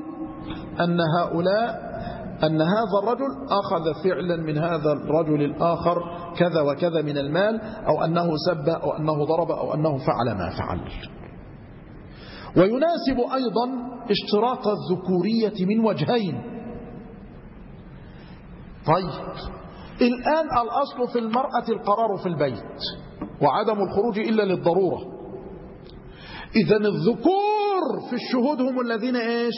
أن هذا الرجل أخذ فعلا من هذا الرجل الآخر كذا وكذا من المال، أو أنه سب أو أنه ضرب أو أنه فعل ما فعل. ويناسب أيضا اشتراط الذكورية من وجهين. طيب الآن الأصل في المرأة القرار في البيت وعدم الخروج إلا للضرورة. إذن الذكور في الشهود هم الذين إيش؟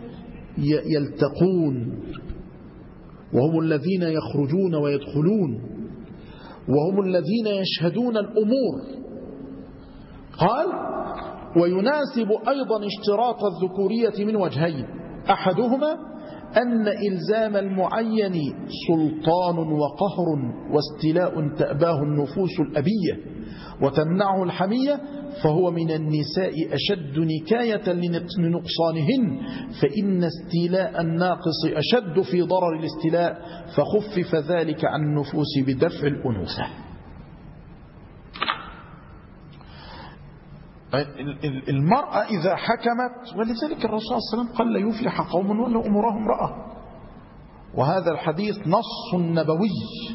يلتقون، وهم الذين يخرجون ويدخلون، وهم الذين يشهدون الأمور. قال ويناسب أيضا اشتراط الذكورية من وجهين. أحدهما أن إلزام المعين سلطان وقهر واستيلاء تأباه النفوس الأبية وتمنعه الحمية، فهو من النساء أشد نكاية لنقصانهن، فإن استيلاء الناقص أشد في ضرر الاستيلاء، فخفف ذلك عن النفوس بدفع الأنوثة. المرأة إذا حكمت، ولذلك الرسول صلى الله عليه وسلم قال لا يفلح قوم ولا أمرهم امرأة، وهذا الحديث نص نبوي.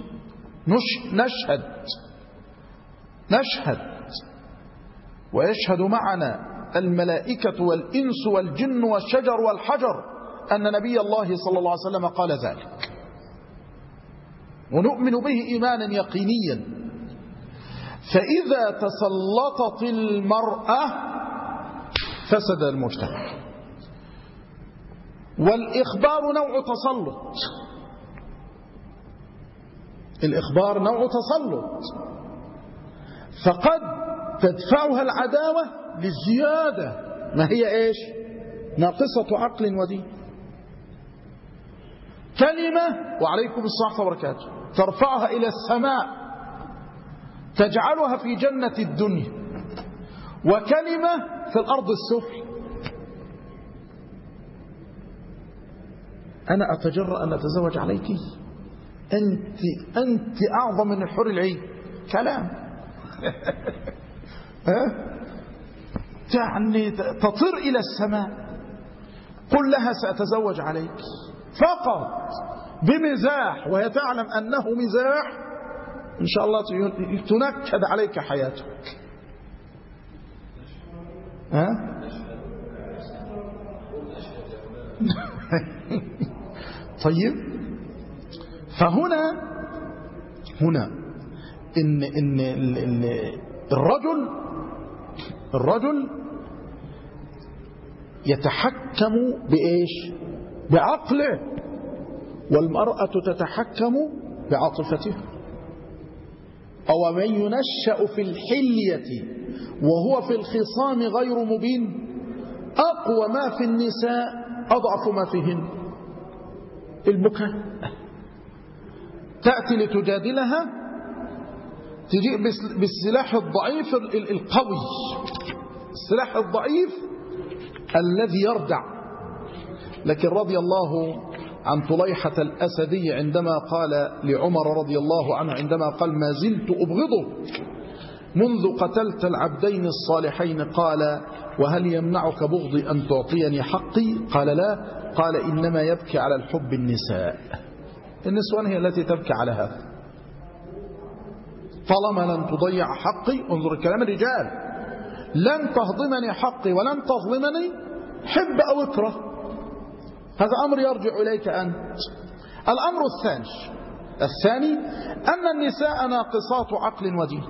نشهد ويشهد معنا الملائكة والإنس والجن والشجر والحجر أن نبي الله صلى الله عليه وسلم قال ذلك، ونؤمن به إيمانا يقينيا. فإذا تسلطت المرأة فسد المجتمع. والإخبار نوع تسلط، الإخبار نوع تسلط، فقد تدفعها العداوة للزيادة، ما هي إيش؟ ناقصة عقل ودين. كلمة وعليكم الصحة وبركاته ترفعها إلى السماء تجعلها في جنة الدنيا، وكلمة في الأرض السفل. أنا أتجرأ أن أتزوج عليك؟ أنت أعظم من الحور العين. كلام يعني تطير إلى السماء. قل لها سأتزوج عليك فقط بمزاح، وهي تعلم أنه مزاح، إن شاء الله تنكد عليك حياتك. طيب، فهنا إن الرجل يتحكم بإيش؟ بعقله، والمرأة تتحكم بعاطفتها. أو من ينشأ في الحلية وهو في الخصام غير مبين، أقوى ما في النساء أضعف ما فيهن البكاء. تأتي لتجادلها، تجيء بالسلاح الضعيف القوي، السلاح الضعيف الذي يردع. لكن رضي الله عن طليحة الأسدي عندما قال لعمر رضي الله عنه، عندما قال ما زلت أبغضه منذ قتلت العبدين الصالحين، قال وهل يمنعك بغضي أن تعطيني حقي؟ قال لا، قال إنما يبكي على الحب النساء. النسوان هي التي تبكي على هذا. طالما لن تضيع حقي، انظر كلام الرجال، لن تهضمني حقي ولن تظلمني، حب أو اكره، هذا أمر يرجع إليك أنت. الأمر الثاني أن النساء ناقصات عقل ودين.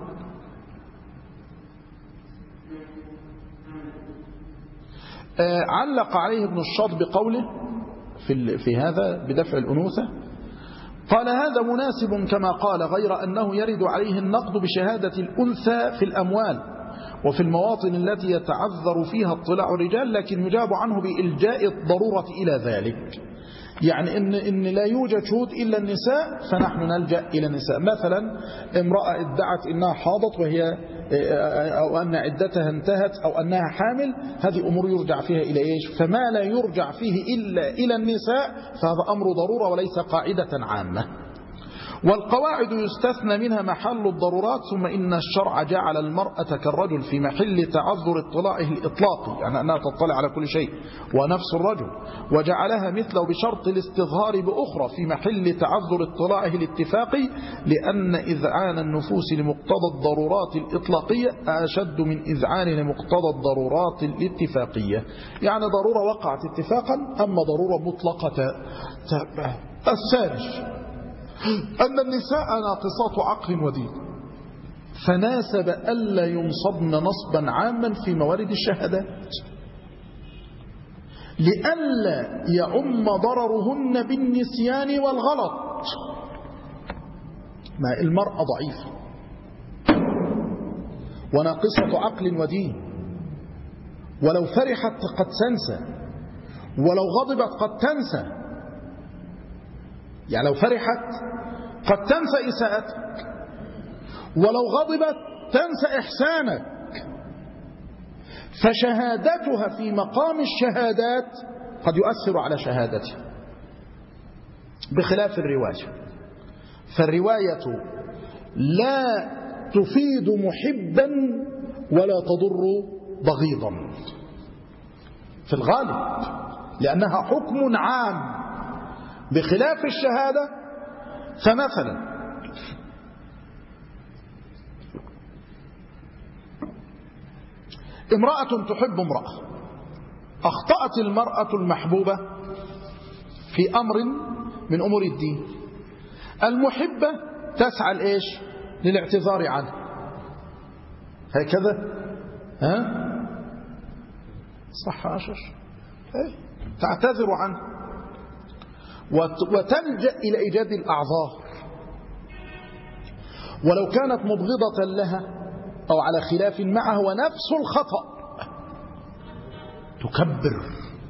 علق عليه ابن الشاط بقوله في هذا بدفع الأنوثة، قال هذا مناسب كما قال، غير أنه يرد عليه النقد بشهادة الأنثى في الأموال وفي المواطن التي يتعذر فيها اطلاع الرجال، لكن يجاب عنه بإلجاء الضرورة إلى ذلك. يعني إن لا يوجد شهود إلا النساء، فنحن نلجأ إلى النساء. مثلا امرأة ادعت إنها حاضت أو أن عدتها انتهت أو أنها حامل، هذه أمور يرجع فيها إلى إيش؟ فما لا يرجع فيه إلا إلى النساء فهذا أمر ضرورة وليس قاعدة عامة. والقواعد يستثنى منها محل الضرورات. ثم إن الشرع جعل المرأة كالرجل في محل تعذر اطلاعه الإطلاقي، يعني أنها تطلع على كل شيء، ونفس الرجل، وجعلها مثله بشرط الاستظهار بأخرى في محل تعذر اطلاعه الاتفاقي، لأن إذعان النفوس لمقتضى الضرورات الإطلاقية أشد من إذعان لمقتضى الضرورات الاتفاقية. يعني ضرورة وقعت اتفاقا، أما ضرورة مطلقة. الثالث أن النساء ناقصات عقل ودين، فناسب ألا ينصبن نصبا عاما في موارد الشهادات، لئلا يعم ضررهن بالنسيان والغلط. ما المرأة ضعيفة وناقصة عقل ودين، ولو فرحت قد تنسى، ولو غضبت قد تنسى. يعني لو فرحت قد تنسى إساءتك، ولو غضبت تنسى إحسانك. فشهادتها في مقام الشهادات قد يؤثر على شهادتها، بخلاف الرواية. فالرواية لا تفيد محبا ولا تضر بغيضا في الغالب، لأنها حكم عام بخلاف الشهادة. فمثلا امرأة تحب امرأة، أخطأت المرأة المحبوبة في أمر من أمور الدين، المحبة تسعى لإيش؟ للاعتذار عنه، هكذا صح عشر، تعتذر عنه وتلجأ إلى إيجاد الأعذار. ولو كانت مبغضة لها أو على خلاف معها ونفس الخطأ تكبر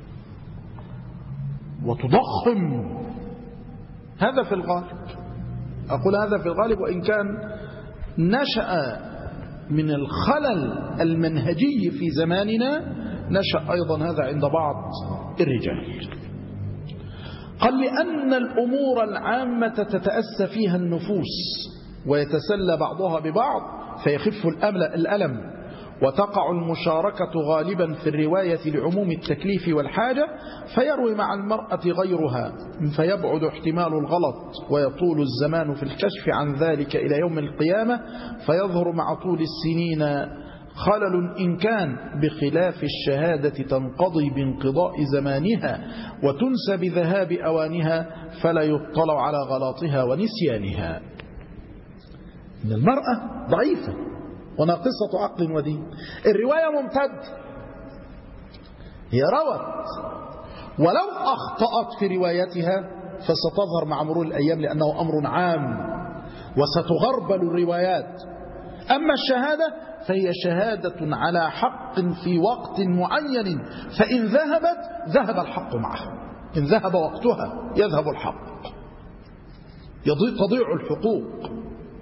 وتضخم. هذا في الغالب، أقول هذا في الغالب، وإن كان نشأ من الخلل المنهجي في زماننا، نشأ أيضا هذا عند بعض الرجال. قال لأن الأمور العامة تتأسى فيها النفوس ويتسلى بعضها ببعض فيخف الألم، وتقع المشاركة غالبا في الرواية لعموم التكليف والحاجة، فيروي مع المرأة غيرها فيبعد احتمال الغلط ويطول الزمان في الكشف عن ذلك إلى يوم القيامة، فيظهر مع طول السنين خلل إن كان، بخلاف الشهادة تنقضي بانقضاء زمانها وتنسى بذهاب أوانها فلا يطلع على غلطها ونسيانها. إن المرأة ضعيفة وناقصة عقل ودين، الرواية ممتد، هي روت ولو أخطأت في روايتها فستظهر مع مرور الأيام لأنه أمر عام وستغربل الروايات. أما الشهادة فهي شهادة على حق في وقت معين، فإن ذهبت ذهب الحق معها، إن ذهب وقتها يذهب الحق، تضيع الحقوق.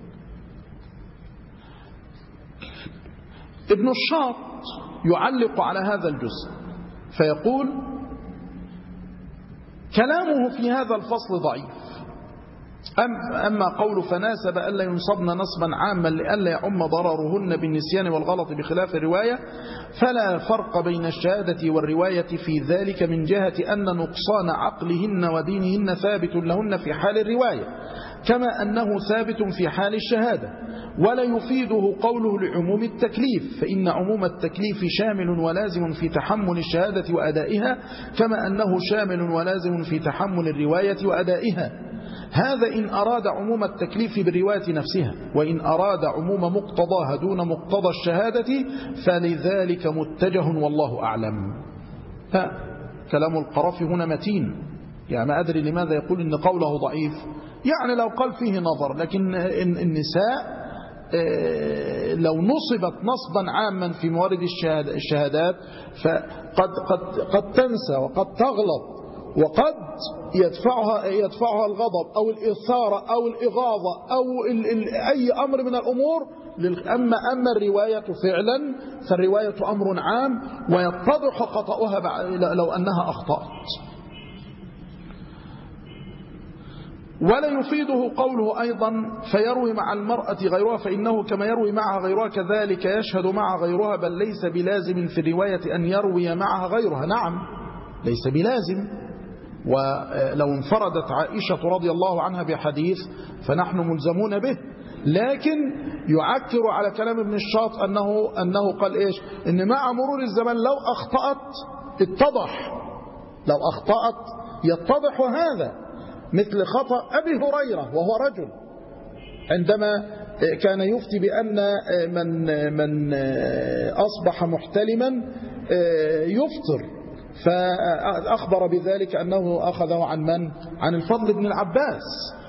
ابن الشاط يعلق على هذا الجزء فيقول: كلامه في هذا الفصل ضعيف. أما قول فناسب ألا ينصبن نصبا عاما لئلا يعم ضررهن بالنسيان والغلط بخلاف الرواية، فلا فرق بين الشهادة والرواية في ذلك، من جهة أن نقصان عقلهن ودينهن ثابت لهن في حال الرواية كما أنه ثابت في حال الشهادة، ولا يفيده قوله لعموم التكليف، فإن عموم التكليف شامل ولازم في تحمل الشهادة وأدائها كما أنه شامل ولازم في تحمل الرواية وأدائها. هذا إن أراد عموم التكليف بالرواية نفسها، وإن أراد عموم مقتضاها دون مقتضى الشهادة فلذلك متجه والله أعلم. كلام القرافي هنا متين، يعني ما أدري لماذا يقول إن قوله ضعيف، يعني لو قال فيه نظر، لكن النساء لو نصبت نصبا عاما في موارد الشهادات فقد تنسى وقد تغلط وقد يدفعها الغضب أو الإثارة أو الإغاظة أو أي أمر من الأمور. أما الرواية فعلا فالرواية أمر عام ويتضح خطأها لو أنها أخطأت. ولا يفيده قوله أيضا فيروي مع المرأة غيرها، فإنه كما يروي معها غيرها كذلك يشهد مع غيرها، بل ليس بلازم في الرواية أن يروي معها غيرها. نعم ليس بلازم، ولو انفردت عائشة رضي الله عنها بحديث فنحن ملزمون به، لكن يعكر على كلام ابن الشاط أنه قال إيش؟ إن مع مرور الزمن لو أخطأت اتضح، لو أخطأت يتضح هذا، مثل خطأ أبي هريرة وهو رجل عندما كان يفتي بأن من أصبح محتلما يفطر، فأخبر بذلك أنه أخذه عن من؟ عن الفضل بن العباس.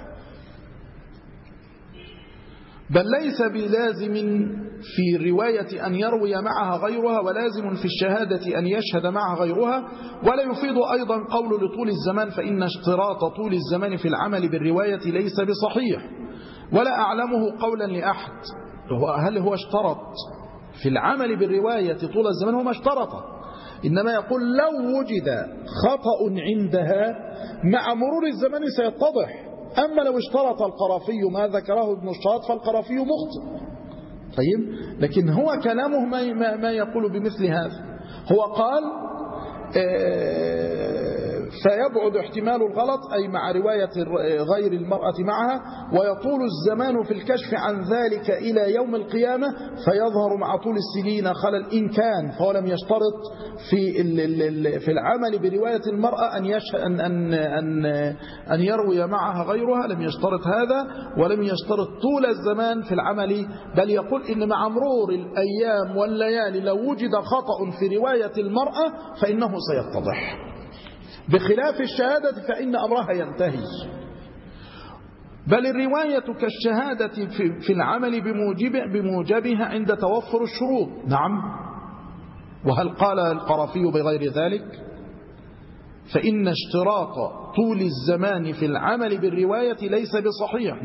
بل ليس بلازم في الرواية أن يروي معها غيرها، ولازم في الشهادة أن يشهد معها غيرها. ولا يفيد أيضا قول لطول الزمان، فإن اشتراط طول الزمان في العمل بالرواية ليس بصحيح. ولا أعلمه قولا لأحد هل هو اشترط في العمل بالرواية طول الزمان؟ هو ما اشترطه، إنما يقول لو وجد خطأ عندها مع مرور الزمان سيتضح. أما لو اشترط القرافي ما ذكره ابن الشاط فالقرافي مخطئ. طيب، لكن هو كلامه ما يقول بمثل هذا. هو قال فيبعد احتمال الغلط، أي مع رواية غير المرأة معها، ويطول الزمان في الكشف عن ذلك إلى يوم القيامة، فيظهر مع طول السنين خلل إن كان، فهو لم يشترط في العمل برواية المرأة أن يروي معها غيرها، لم يشترط هذا، ولم يشترط طول الزمان في العمل، بل يقول إن مع مرور الأيام والليالي لو وجد خطأ في رواية المرأة فإنه سيتضح، بخلاف الشهادة فإن أمرها ينتهي. بل الرواية كالشهادة في العمل بموجبها عند توفر الشروط. نعم، وهل قال القرافي بغير ذلك؟ فإن اشتراط طول الزمان في العمل بالرواية ليس بصحيح.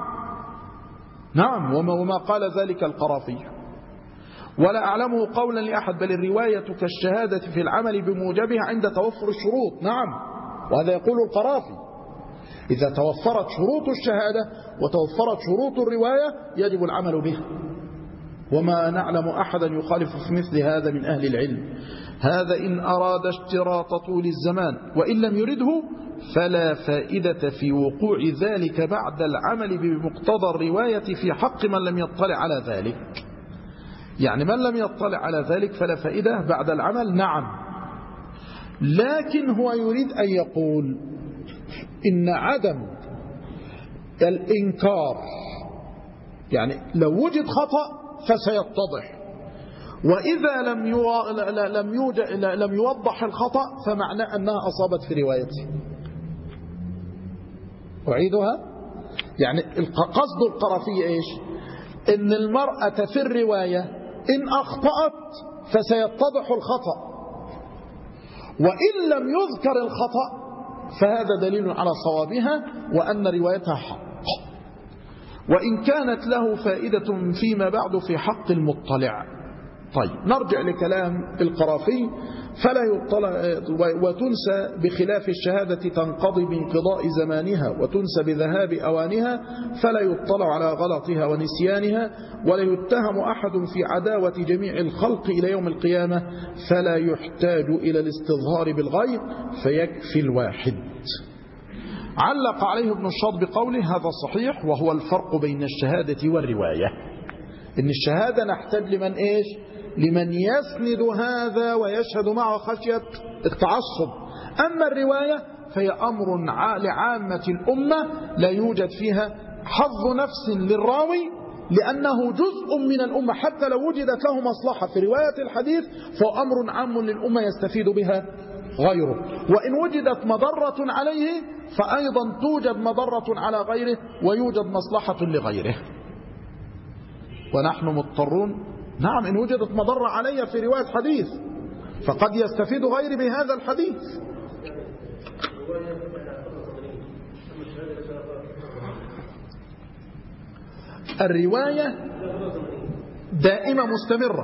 نعم، وما قال ذلك القرافي. ولا أعلمه قولا لأحد، بل الرواية كالشهادة في العمل بموجبها عند توفر الشروط. نعم، وهذا يقول القرافي: إذا توفرت شروط الشهادة وتوفرت شروط الرواية يجب العمل بها، وما نعلم أحدا يخالف في مثل هذا من أهل العلم. هذا إن أراد اشتراط طول الزمان، وإن لم يرده فلا فائدة في وقوع ذلك بعد العمل بمقتضى الرواية في حق من لم يطلع على ذلك. يعني من لم يطلع على ذلك فلا فائدة بعد العمل، نعم، لكن هو يريد أن يقول إن عدم الإنكار، يعني لو وجد خطأ فسيتضح، وإذا لم يوضح الخطأ فمعناه أنها أصابت في روايته. أعيدها، يعني قصد القرافي إيش؟ إن المرأة في الرواية إن أخطأت فسيتضح الخطأ، وإن لم يذكر الخطأ فهذا دليل على صوابها وأن روايتها حق، وإن كانت له فائدة فيما بعد في حق المطلع. طيب نرجع لكلام القرافي: فلا يطلع وتنسى بخلاف الشهادة تنقضي بانقضاء زمانها وتنسى بذهاب أوانها، فلا يطلع على غلطها ونسيانها، ولا يتهم أحد في عداوة جميع الخلق إلى يوم القيامة، فلا يحتاج إلى الاستظهار بالغير فيكفي الواحد. علق عليه ابن الشاط بقوله: هذا صحيح، وهو الفرق بين الشهادة والرواية، إن الشهادة نحتاج لمن إيش؟ لمن يسند هذا ويشهد معه خشية التعصب. أما الرواية فهي أمر لعامة الأمة لا يوجد فيها حظ نفس للراوي، لأنه جزء من الأمة، حتى لو وجدت له مصلحة في رواية الحديث فهو أمر عام للأمة يستفيد بها غيره، وإن وجدت مضرة عليه فأيضا توجد مضرة على غيره ويوجد مصلحة لغيره. ونحن مضطرون، نعم، إن وجدت مضرة علي في رواية حديث فقد يستفيد غيري بهذا الحديث. الرواية دائمة مستمرة.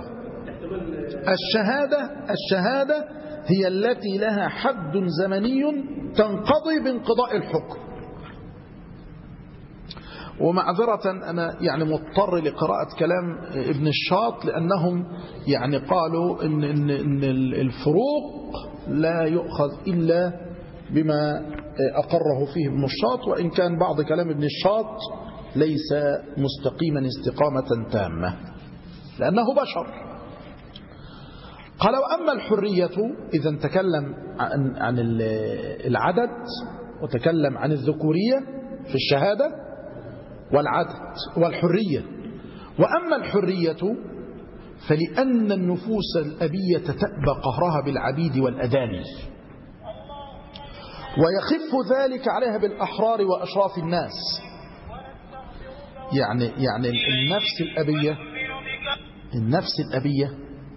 الشهادة هي التي لها حد زمني تنقضي بانقضاء الحكم. ومعذرة أنا يعني مضطر لقراءة كلام ابن الشاط، لأنهم يعني قالوا إن الفروق لا يؤخذ إلا بما أقره فيه ابن الشاط، وإن كان بعض كلام ابن الشاط ليس مستقيما استقامة تامة لأنه بشر. قالوا: أما الحرية، إذا تكلم عن العدد وتكلم عن الذكورية في الشهادة والعدد والحرية. وأما الحرية فلأن النفوس الأبية تأبى قهرها بالعبيد والأداني، ويخف ذلك عليها بالأحرار وأشراف الناس. يعني النفس الأبية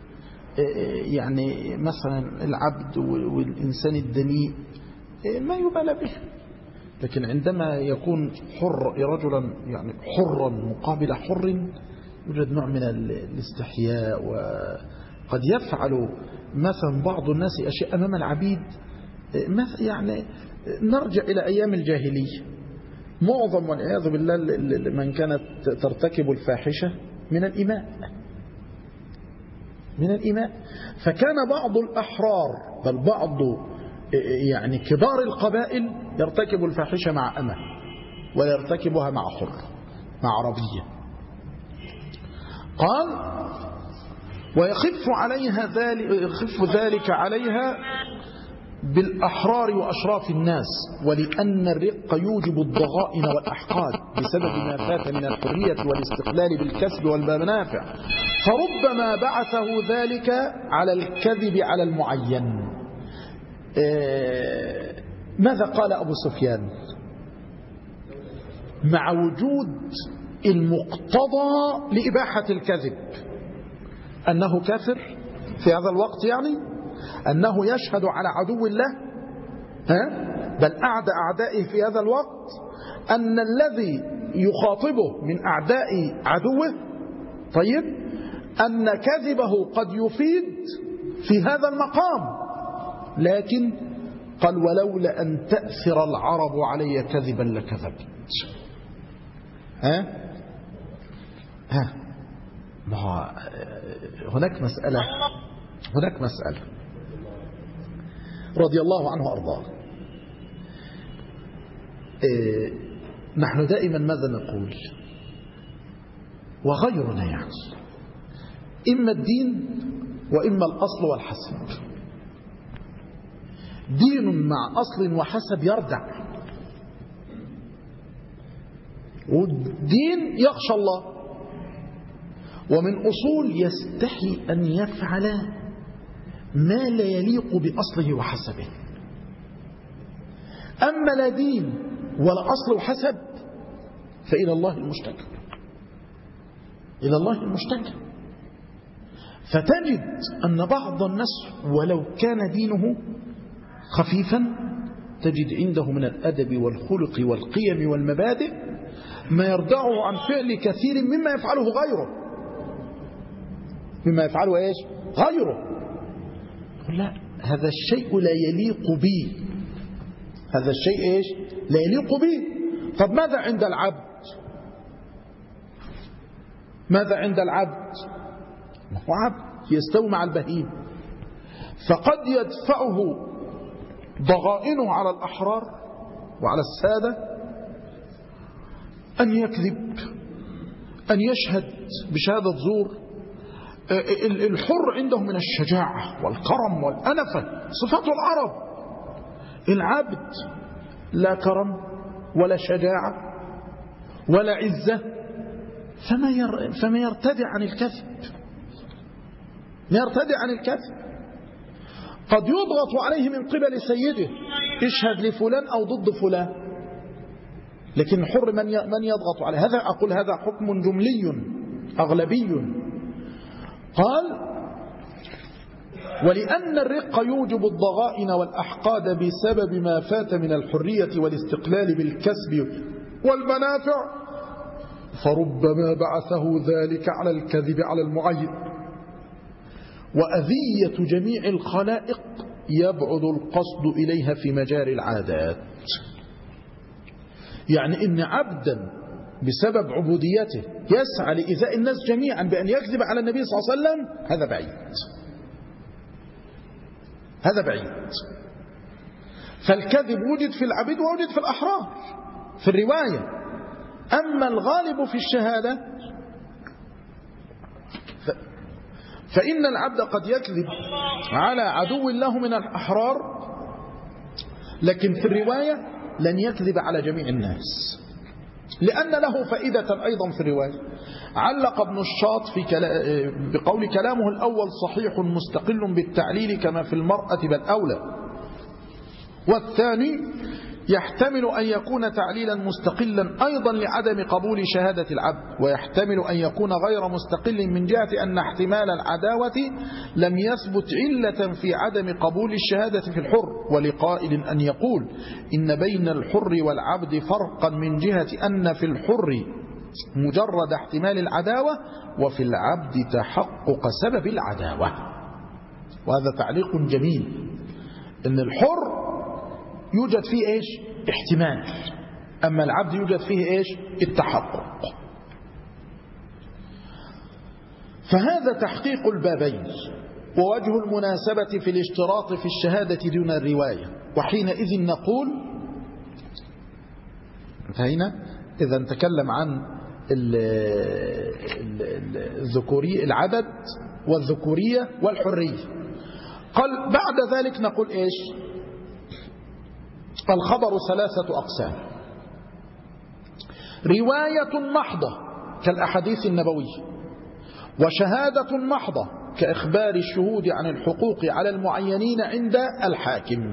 يعني مثلا العبد والإنسان الدنيء ما يبالى به، لكن عندما يكون رجلا يعني حرا مقابل حر يوجد نوع من الاستحياء، وقد يفعل مثلا بعض الناس أشياء أمام العبيد. يعني نرجع إلى أيام الجاهلية، معظم والعياذ بالله من كانت ترتكب الفاحشة من الإماء، فكان بعض الأحرار بل بعض يعني كبار القبائل يرتكب الفاحشة مع أمة ولا يرتكبها مع حر، مع عربية. قال: ويخف ذلك عليها بالأحرار وأشراف الناس، ولأن الرق يوجب الضغائن والأحقاد بسبب ما فات من الحرية والاستقلال بالكسب والمنافع، فربما بعثه ذلك على الكذب على المعين. ماذا قال أبو سفيان مع وجود المقتضى لإباحة الكذب؟ أنه كافر في هذا الوقت، يعني أنه يشهد على عدو الله، بل أعدى أعدائه في هذا الوقت، أن الذي يخاطبه من أعداء عدوه طيب أن كذبه قد يفيد في هذا المقام، لكن قال ولولا أن تأثر العرب علي كذبا لكذبت. هناك مسألة رضي الله عنه وأرضاه. نحن دائما ماذا نقول وغيرنا يعني إما الدين وإما الأصل والحسب. دين مع أصل وحسب يردع، والدين يخشى الله، ومن أصول يستحي أن يفعل ما لا يليق بأصله وحسبه. أما لا دين ولا أصل وحسب فإلى الله المشتكى، إلى الله المشتكى. فتجد أن بعض الناس ولو كان دينه خفيفا تجد عنده من الأدب والخلق والقيم والمبادئ ما يردعه عن فعل كثير مما يفعله غيره. مما يفعله إيش؟ غيره. يقول لا، هذا الشيء لا يليق بي، هذا الشيء إيش؟ لا يليق بي. طب ماذا عند العبد؟ ماذا عند العبد؟ هو عبد يستوي مع البهيم، فقد يدفعه ضغائنه على الأحرار وعلى السادة أن يكذب، أن يشهد بشهادة زور. الحر عنده من الشجاعة والكرم والأنفة صفات العرب. العبد لا كرم ولا شجاعة ولا عزة، فما يرتدع عن الكذب، ما يرتدع عن الكذب. قد يضغط عليه من قبل سيده اشهد لفلان أو ضد فلان، لكن الحر من يضغط عليه. هذا أقول هذا حكم جملي أغلبي. قال ولأن الرق يوجب الضغائن والأحقاد بسبب ما فات من الحرية والاستقلال بالكسب والمنافع، فربما بعثه ذلك على الكذب على المعين. وأذية جميع الخلائق يبعد القصد إليها في مجاري العادات. يعني إن عبدا بسبب عبوديته يسعى لإيذاء الناس جميعا بأن يكذب على النبي صلى الله عليه وسلم، هذا بعيد، هذا بعيد. فالكذب وجد في العبيد ووجد في الأحرار في الرواية. أما الغالب في الشهادة فإن العبد قد يكذب على عدو الله من الأحرار، لكن في الرواية لن يكذب على جميع الناس، لأن له فائدة أيضا في الرواية. علق ابن الشاط بقول كلامه الأول صحيح مستقل بالتعليل كما في المرأة بل أولى، والثاني يحتمل أن يكون تعليلا مستقلا أيضا لعدم قبول شهادة العبد، ويحتمل أن يكون غير مستقل من جهة أن احتمال العداوة لم يثبت علة في عدم قبول الشهادة في الحر. ولقائل أن يقول إن بين الحر والعبد فرقا من جهة أن في الحر مجرد احتمال العداوة وفي العبد تحقق سبب العداوة. وهذا تعليق جميل، إن الحر يوجد فيه إيش؟ احتمال، أما العبد يوجد فيه إيش؟ التحقق. فهذا تحقيق البابين، ووجه المناسبة في الاشتراط في الشهادة دون الرواية. وحينئذ نقول انتهينا. إذا نتكلم عن الذكورية، العدد والذكورية والحرية. قال بعد ذلك نقول إيش؟ الخبر ثلاثة أقسام: رواية محضة كالأحاديث النبوية، وشهادة محضة كإخبار الشهود عن الحقوق على المعينين عند الحاكم.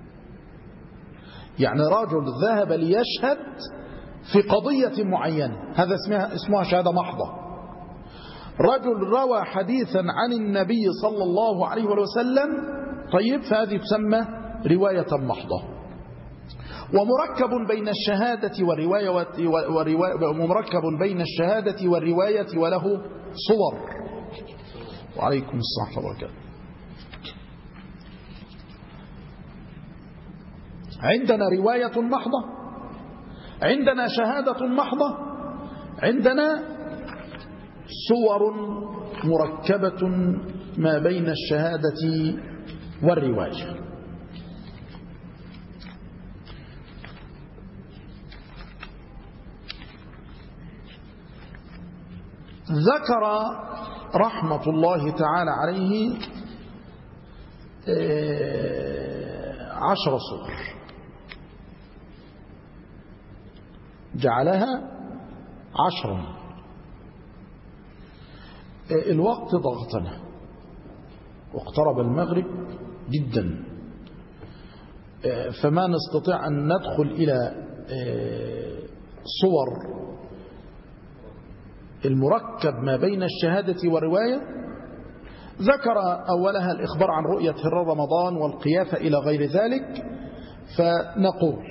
يعني رجل ذهب ليشهد في قضية معينة، هذا اسمها شهادة محضة. رجل روى حديثا عن النبي صلى الله عليه وسلم، طيب، فهذه تسمى رواية محضة. ومركب بين الشهادة والرواية وله صور. وعليكم السلام ورحمة الله وبركاته. عندنا رواية محضة، عندنا شهادة محضة، عندنا صور مركبة ما بين الشهادة والرواية. ذكر رحمة الله تعالى عليه 10 صور جعلها 10. الوقت ضغطنا واقترب المغرب جدا، فما نستطيع أن ندخل إلى صور المركب ما بين الشهادة والرواية. ذكر أولها الإخبار عن رؤية هلال رمضان والقيافة إلى غير ذلك. فنقول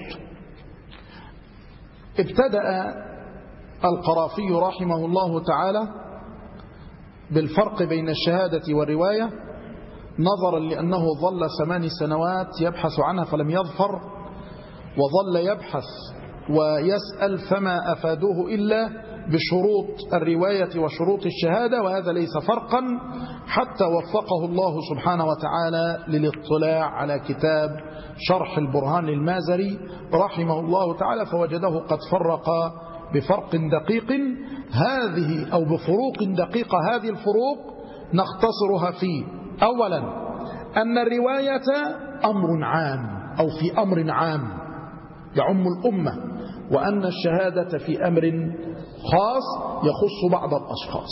ابتدأ القرافي رحمه الله تعالى بالفرق بين الشهادة والرواية، نظرا لأنه ظل 8 سنوات يبحث عنها فلم يظفر، وظل يبحث ويسأل فما أفادوه إلا بشروط الرواية وشروط الشهادة، وهذا ليس فرقا، حتى وفقه الله سبحانه وتعالى للاطلاع على كتاب شرح البرهان للمازري رحمه الله تعالى، فوجده قد فرق بفرق دقيق هذه أو بفروق دقيقة. هذه الفروق نختصرها في: أولا أن الرواية أمر عام أو في أمر عام يعم الأمة، وأن الشهادة في أمر خاص يخص بعض الأشخاص.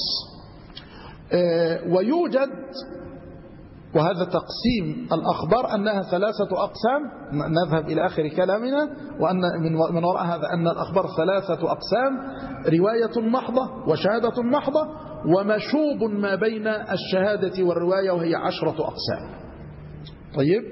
ويوجد، وهذا تقسيم الأخبار، أنها 3 أقسام، نذهب إلى آخر كلامنا، وأن من وراء هذا أن الأخبار 3 أقسام: رواية محضة وشهادة محضة ومشوب ما بين الشهادة والرواية، وهي 10 أقسام. طيب،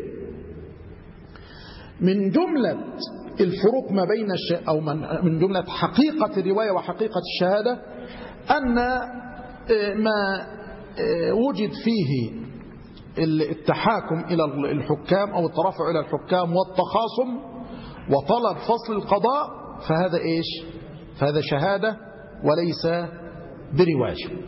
من جملة الفروق ما بين أو من جملة حقيقة الرواية وحقيقة الشهادة أن ما وجد فيه التحاكم إلى الحكام أو الترافع إلى الحكام والتخاصم وطلب فصل القضاء، فهذا إيش؟ فهذا شهادة وليس برواية.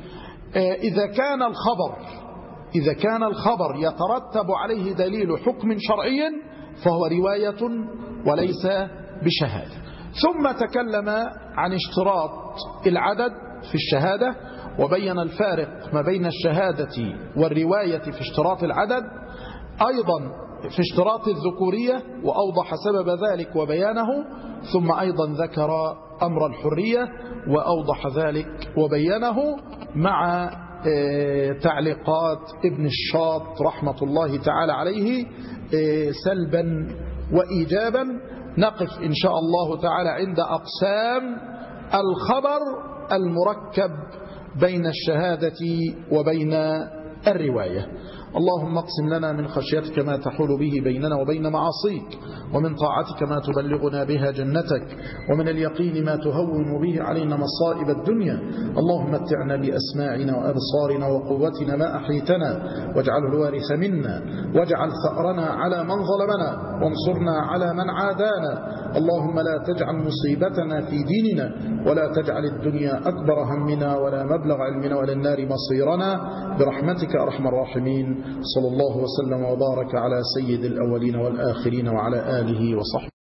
إذا كان الخبر يترتب عليه دليل حكم شرعي فهو رواية وليس بشهادة. ثم تكلم عن اشتراط العدد في الشهادة، وبين الفارق ما بين الشهادة والرواية في اشتراط العدد، أيضا في اشتراط الذكورية وأوضح سبب ذلك وبيانه. ثم أيضا ذكر أمر الحرية وأوضح ذلك وبيانه، مع تعليقات ابن الشاط رحمة الله تعالى عليه سلبا وإيجابا. نقف إن شاء الله تعالى عند أقسام الخبر المركب بين الشهادة وبين الرواية. اللهم اقسم لنا من خشيتك ما تحول به بيننا وبين معاصيك، ومن طاعتك ما تبلغنا بها جنتك، ومن اليقين ما تهون به علينا مصائب الدنيا. اللهم متعنا بأسماعنا وأبصارنا وقوتنا ما أحيتنا، واجعله الوارث منا، واجعل ثأرنا على من ظلمنا، وانصرنا على من عادانا. اللهم لا تجعل مصيبتنا في ديننا، ولا تجعل الدنيا أكبر همنا ولا مبلغ علمنا ولا النار مصيرنا، برحمتك أرحم الراحمين. صلى الله وسلم وبارك على سيد الأولين والآخرين وعلى آله وصحبه.